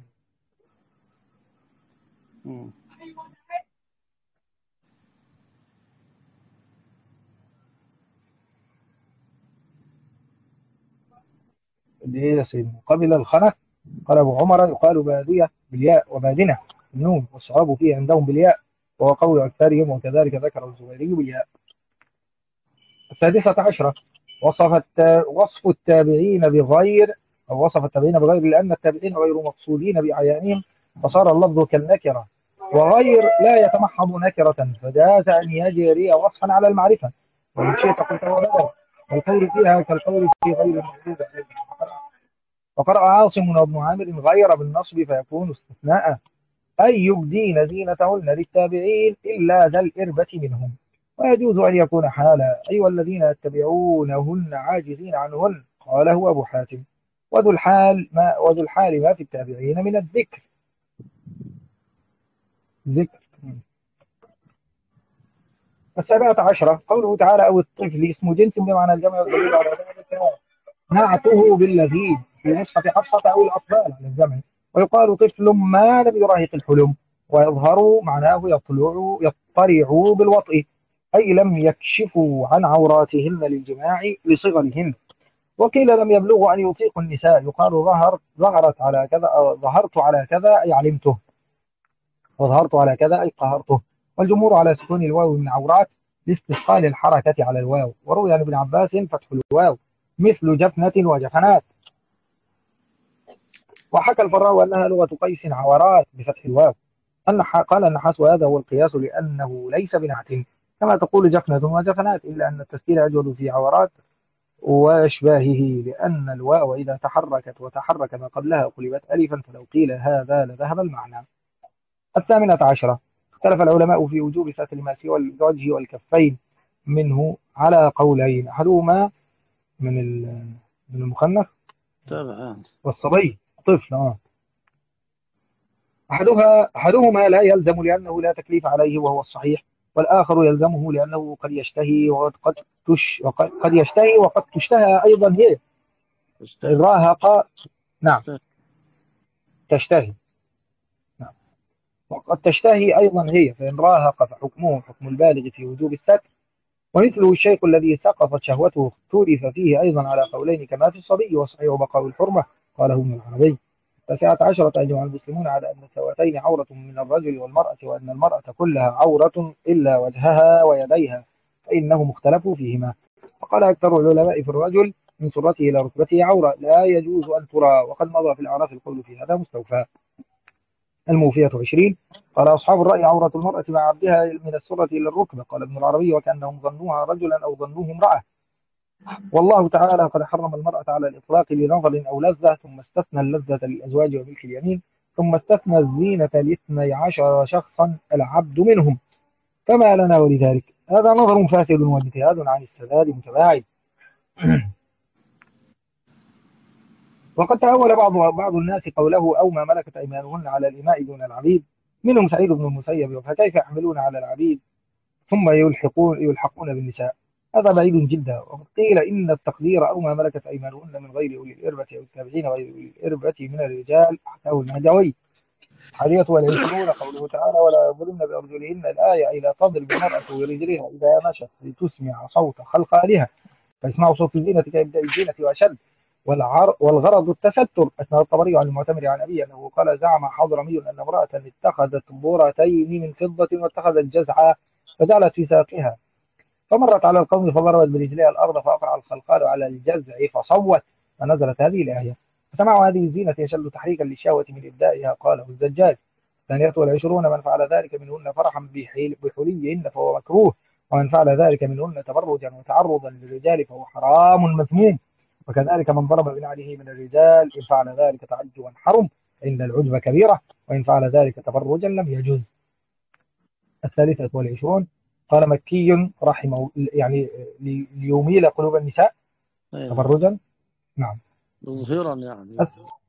يا سيدنا قبل الخنف. قال أبو عمر يقال بادية بالياء وبادنة النون، والصواب فيه عندهم بالياء، وهو قول أكثرهم، وكذلك ذكر الزبيري بالياء. 16 وصف التابعين بغير لأن التابعين غير مقصودين بأعيانهم، فصار اللفظ كالنكرة، وغير لا يتمحض نكرة، فجاز أن يجري وصفا على المعرفة، وإن شئت قلت هو بدل، والقول فيها كالقول في غير الموجود. وقرأ عاصم وابن عامر غير بالنصب فيكون استثناء، أي يبدين زينتهن للتابعين إلا ذا الإربة منهم، ويجوز أن يكون حالا أي والذين يتبعونهن عاجزين عنهن، قاله أبو حاتم. وذو الحال ما في التابعين من الذكر. 17 قوله تعالى أو الطفل اسم جنس بمعنى الجمع، والدليل على ذلك نعته باللذيذ في نسخة حفصة أو الأطفال على الجمع. ويقال طفل ما لم يراهق الحلم، ويظهر معناه يطلع بالوطء، أي لم يكشفوا عن عوراتهن للجماع لصغرهن. وقيل لم يبلغوا أن يطيقوا النساء، يقال ظهرت على كذا، ظهرت على كذا أي علمته، وظهرت على كذا أي قهرته. والجمهور على سكون الواو من عورات لاستثقال الحركة على الواو. وروي عن ابن عباس فتح الواو مثل جفنة وجفنات. وحكى الفراء أنها لغة قيس عورات بفتح الواو. قال النحاس وهذا هو القياس لأنه ليس بنعت كما تقول جفنة وجفنات، إلا أن التسكين أجود في عورات وأشباهه، لأن الواو إذا تحركت وتحرك ما قبلها قلبت ألفا، فلو قيل هذا لذهب المعنى. 18. اختلف العلماء في وجوب ستر ما سوى الوجه والكفين منه على قولين، أحدهما من المخنث تابع. والصبي طفل. أحدهما لا يلزم لأنه لا تكليف عليه وهو الصحيح، والآخر يلزمه لأنه قد يشتهي وقد يشتهي وقد تشتهى أيضا هي إذ راهق. نعم تشتهي. نعم. وقد تشتهي أيضا هي فإن راهق فحكمه حكم البالغ في وجوب الستر، ومثله الشيخ الذي سقطت شهوته اختلف فيه أيضا على قولين كما في الصبي، وصحيح بقاء الحرمة قاله ابن العربي. 19. أجمع المسلمون على أن السواتين عورة من الرجل والمرأة، وأن المرأة كلها عورة إلا وجهها ويديها، فإنهم اختلفوا فيهما. فقال أكثر العلماء في الرجل من سرته إلى ركبته عورة لا يجوز أن ترى، وقد مضى في الأعراف القول في هذا مستوفى. الموفية 20. قال أصحاب الرأي عورة المرأة مع عبدها من السرة إلى الركبة. قال ابن العربي وكأنهم ظنوها رجلا أو ظنوه امرأة، والله تعالى قد حرم المرأة على الإطلاق لنظر أو لذة، ثم استثنى اللذة للأزواج وملك اليمين، ثم استثنى الزينة لاثني عشر شخصا العبد منهم، فما لنا ولذلك. هذا نظر فاسد واجتهاد عن السداد متباعد. وقد تأول بعض الناس قوله أو ما ملكت أيمانهن على الإماء دون العبيد، منهم سعيد بن المسيب، فكيف يحملون على العبيد ثم يلحقون بالنساء؟ هذا بعيد جدا. وقد قيل إن التقدير أو ما ملكت أيمانهن من غير أولي الإربة أو التابعين غير أولي الإربة من الرجال، حكاه المهجوي. 21 قوله تعالى ولا يضربن بأرجلهن الآية، إلى تضرب المرأة برجلها إذا مشت لتسمع صوت خلقالها، فاسمعوا صوت الزينة كيبدأ الزينة وأشد، والغرض التستر. أثنى الطبري عن المعتمر عن أبيه أنه قال زعم حضرمي أن امرأة اتخذت برتين من فضة واتخذت جزعا فجعلت في ساقها، فمرت على القوم فضربت برجلها الأرض فأقع الخلقال على الجزع فصوت، فنزلت هذه الآية. فسمعوا هذه الزينة يشل تحريكا للشهوة من إبدائها، قاله الزجاج. 22 من فعل ذلك منهن فرحا بحليهن فهو مكروه، ومن فعل ذلك منهن تبرجا وتعرضا للرجال فهو حرام مذموم، وكذلك من ضرب بنعله من الرجال إن فعل ذلك تعجبا حرم، إن العجب كبيرة، وإن فعل ذلك تبرجا لم يجوز. 23 قال مكي رحمه يعني ليميل قلوب النساء تبرجا. نعم ظهيرا يعني.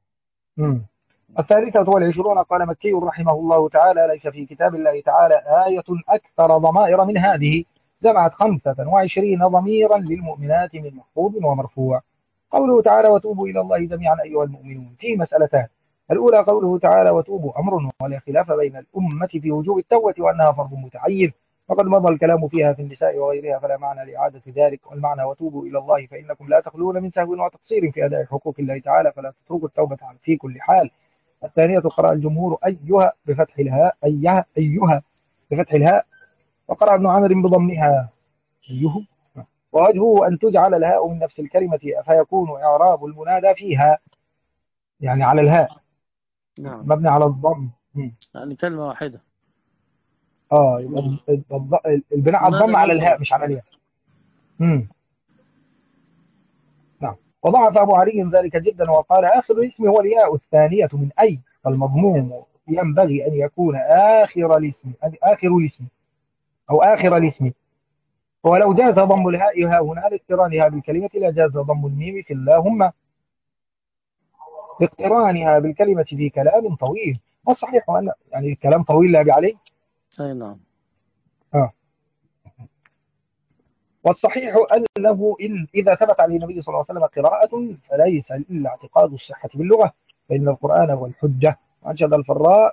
23 قال مكي رحمه الله تعالى ليس في كتاب الله تعالى آية أكثر ضمائر من هذه، جمعت 25 ضميرا للمؤمنات من محفوظ ومرفوع. قوله تعالى وتوبوا إلى الله جميعا أيها المؤمنون، في مسألتان. الأولى قوله تعالى وتوبوا أمر ولا خلاف بين الأمة في وجوب التوبة وأنها فرض متعين، وقد مضى الكلام فيها في النساء وغيرها فلا معنى لإعادة ذلك، والمعنى وتوبوا إلى الله فإنكم لا تخلون من سهو وتقصير في أداء حقوق الله تعالى فلا تتركوا التوبة في كل حال. الثانية قرأ الجمهور أيها بفتح الهاء أيها بفتح الهاء، وقرأ ابن عمرو بضمها أيه، ووجهه أن تجعل الهاء من نفس الكلمة فيكون إعراب المنادى فيها يعني على الهاء. نعم. مبني على الضم. يعني كلمة واحدة. يبقى البناء على الضم على الهاء مش على الياء. نعم. وضعف أبو علي ذلك جدا وقال آخر الاسم هو الياء الثانية من أي، فالمضموم ينبغي أن يكون آخر الاسم أو آخر الاسم، ولو جاز ضم الهاء ها هنا لاقترانها بالكلمة لجاز ضم الميم في اللهم لاقترانها بالكلمة في كلام طويل. والصحيح أن يعني الكلام طويل لا عليه. أي نعم. والصحيح أنه إذا ثبت عليه النبي صلى الله عليه وسلم قراءة فليس إلا اعتقاد الصحة باللغة، فإن القرآن هو الحجة. أنشد الفراء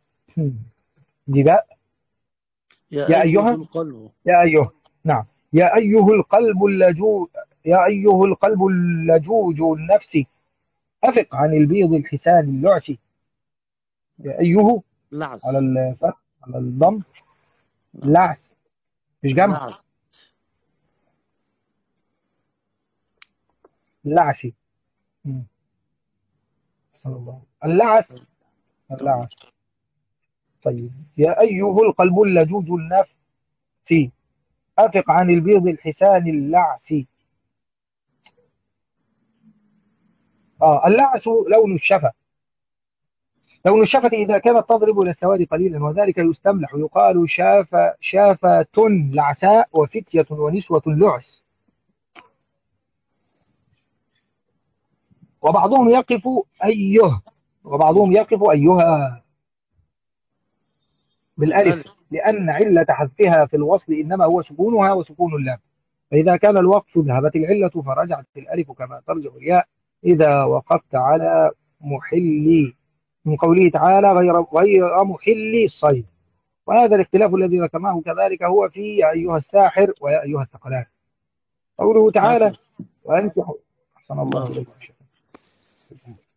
جباء يا أيها القلب. يا أيها نعم يا أيها القلب اللجوج يا أيها القلب اللجوج النفس أفق عن البيض الحسان اللعسي. يا أيها لعس على الفتح على الضم، لعس مش جمع، لعسي. اللعس طيب، يا أيه القلب اللجوج النفس، أفق عن البيض الحسان اللعس. اللعس لون الشفة. لون الشفة إذا كانت تضرب إلى السواد قليلا، وذلك يستملح، يقال شافة لعساء، وفتية ونسوة لعس. وبعضهم يقف أيه، وبعضهم يقف أيها بالألف، لأن علة حذفها في الوصل إنما هو سكونها وسكون اللام، فإذا كان الوقف ذهبت العلة فرجعت الألف كما ترجع الياء إذا وقفت على محلي، من قوله تعالى غير محلي الصيد. وهذا الاختلاف الذي ذكرناه كذلك هو في يا أيها الساحر ويا أيها الثقلان. قوله تعالى وأنكحوا. أحسن الله إليكم.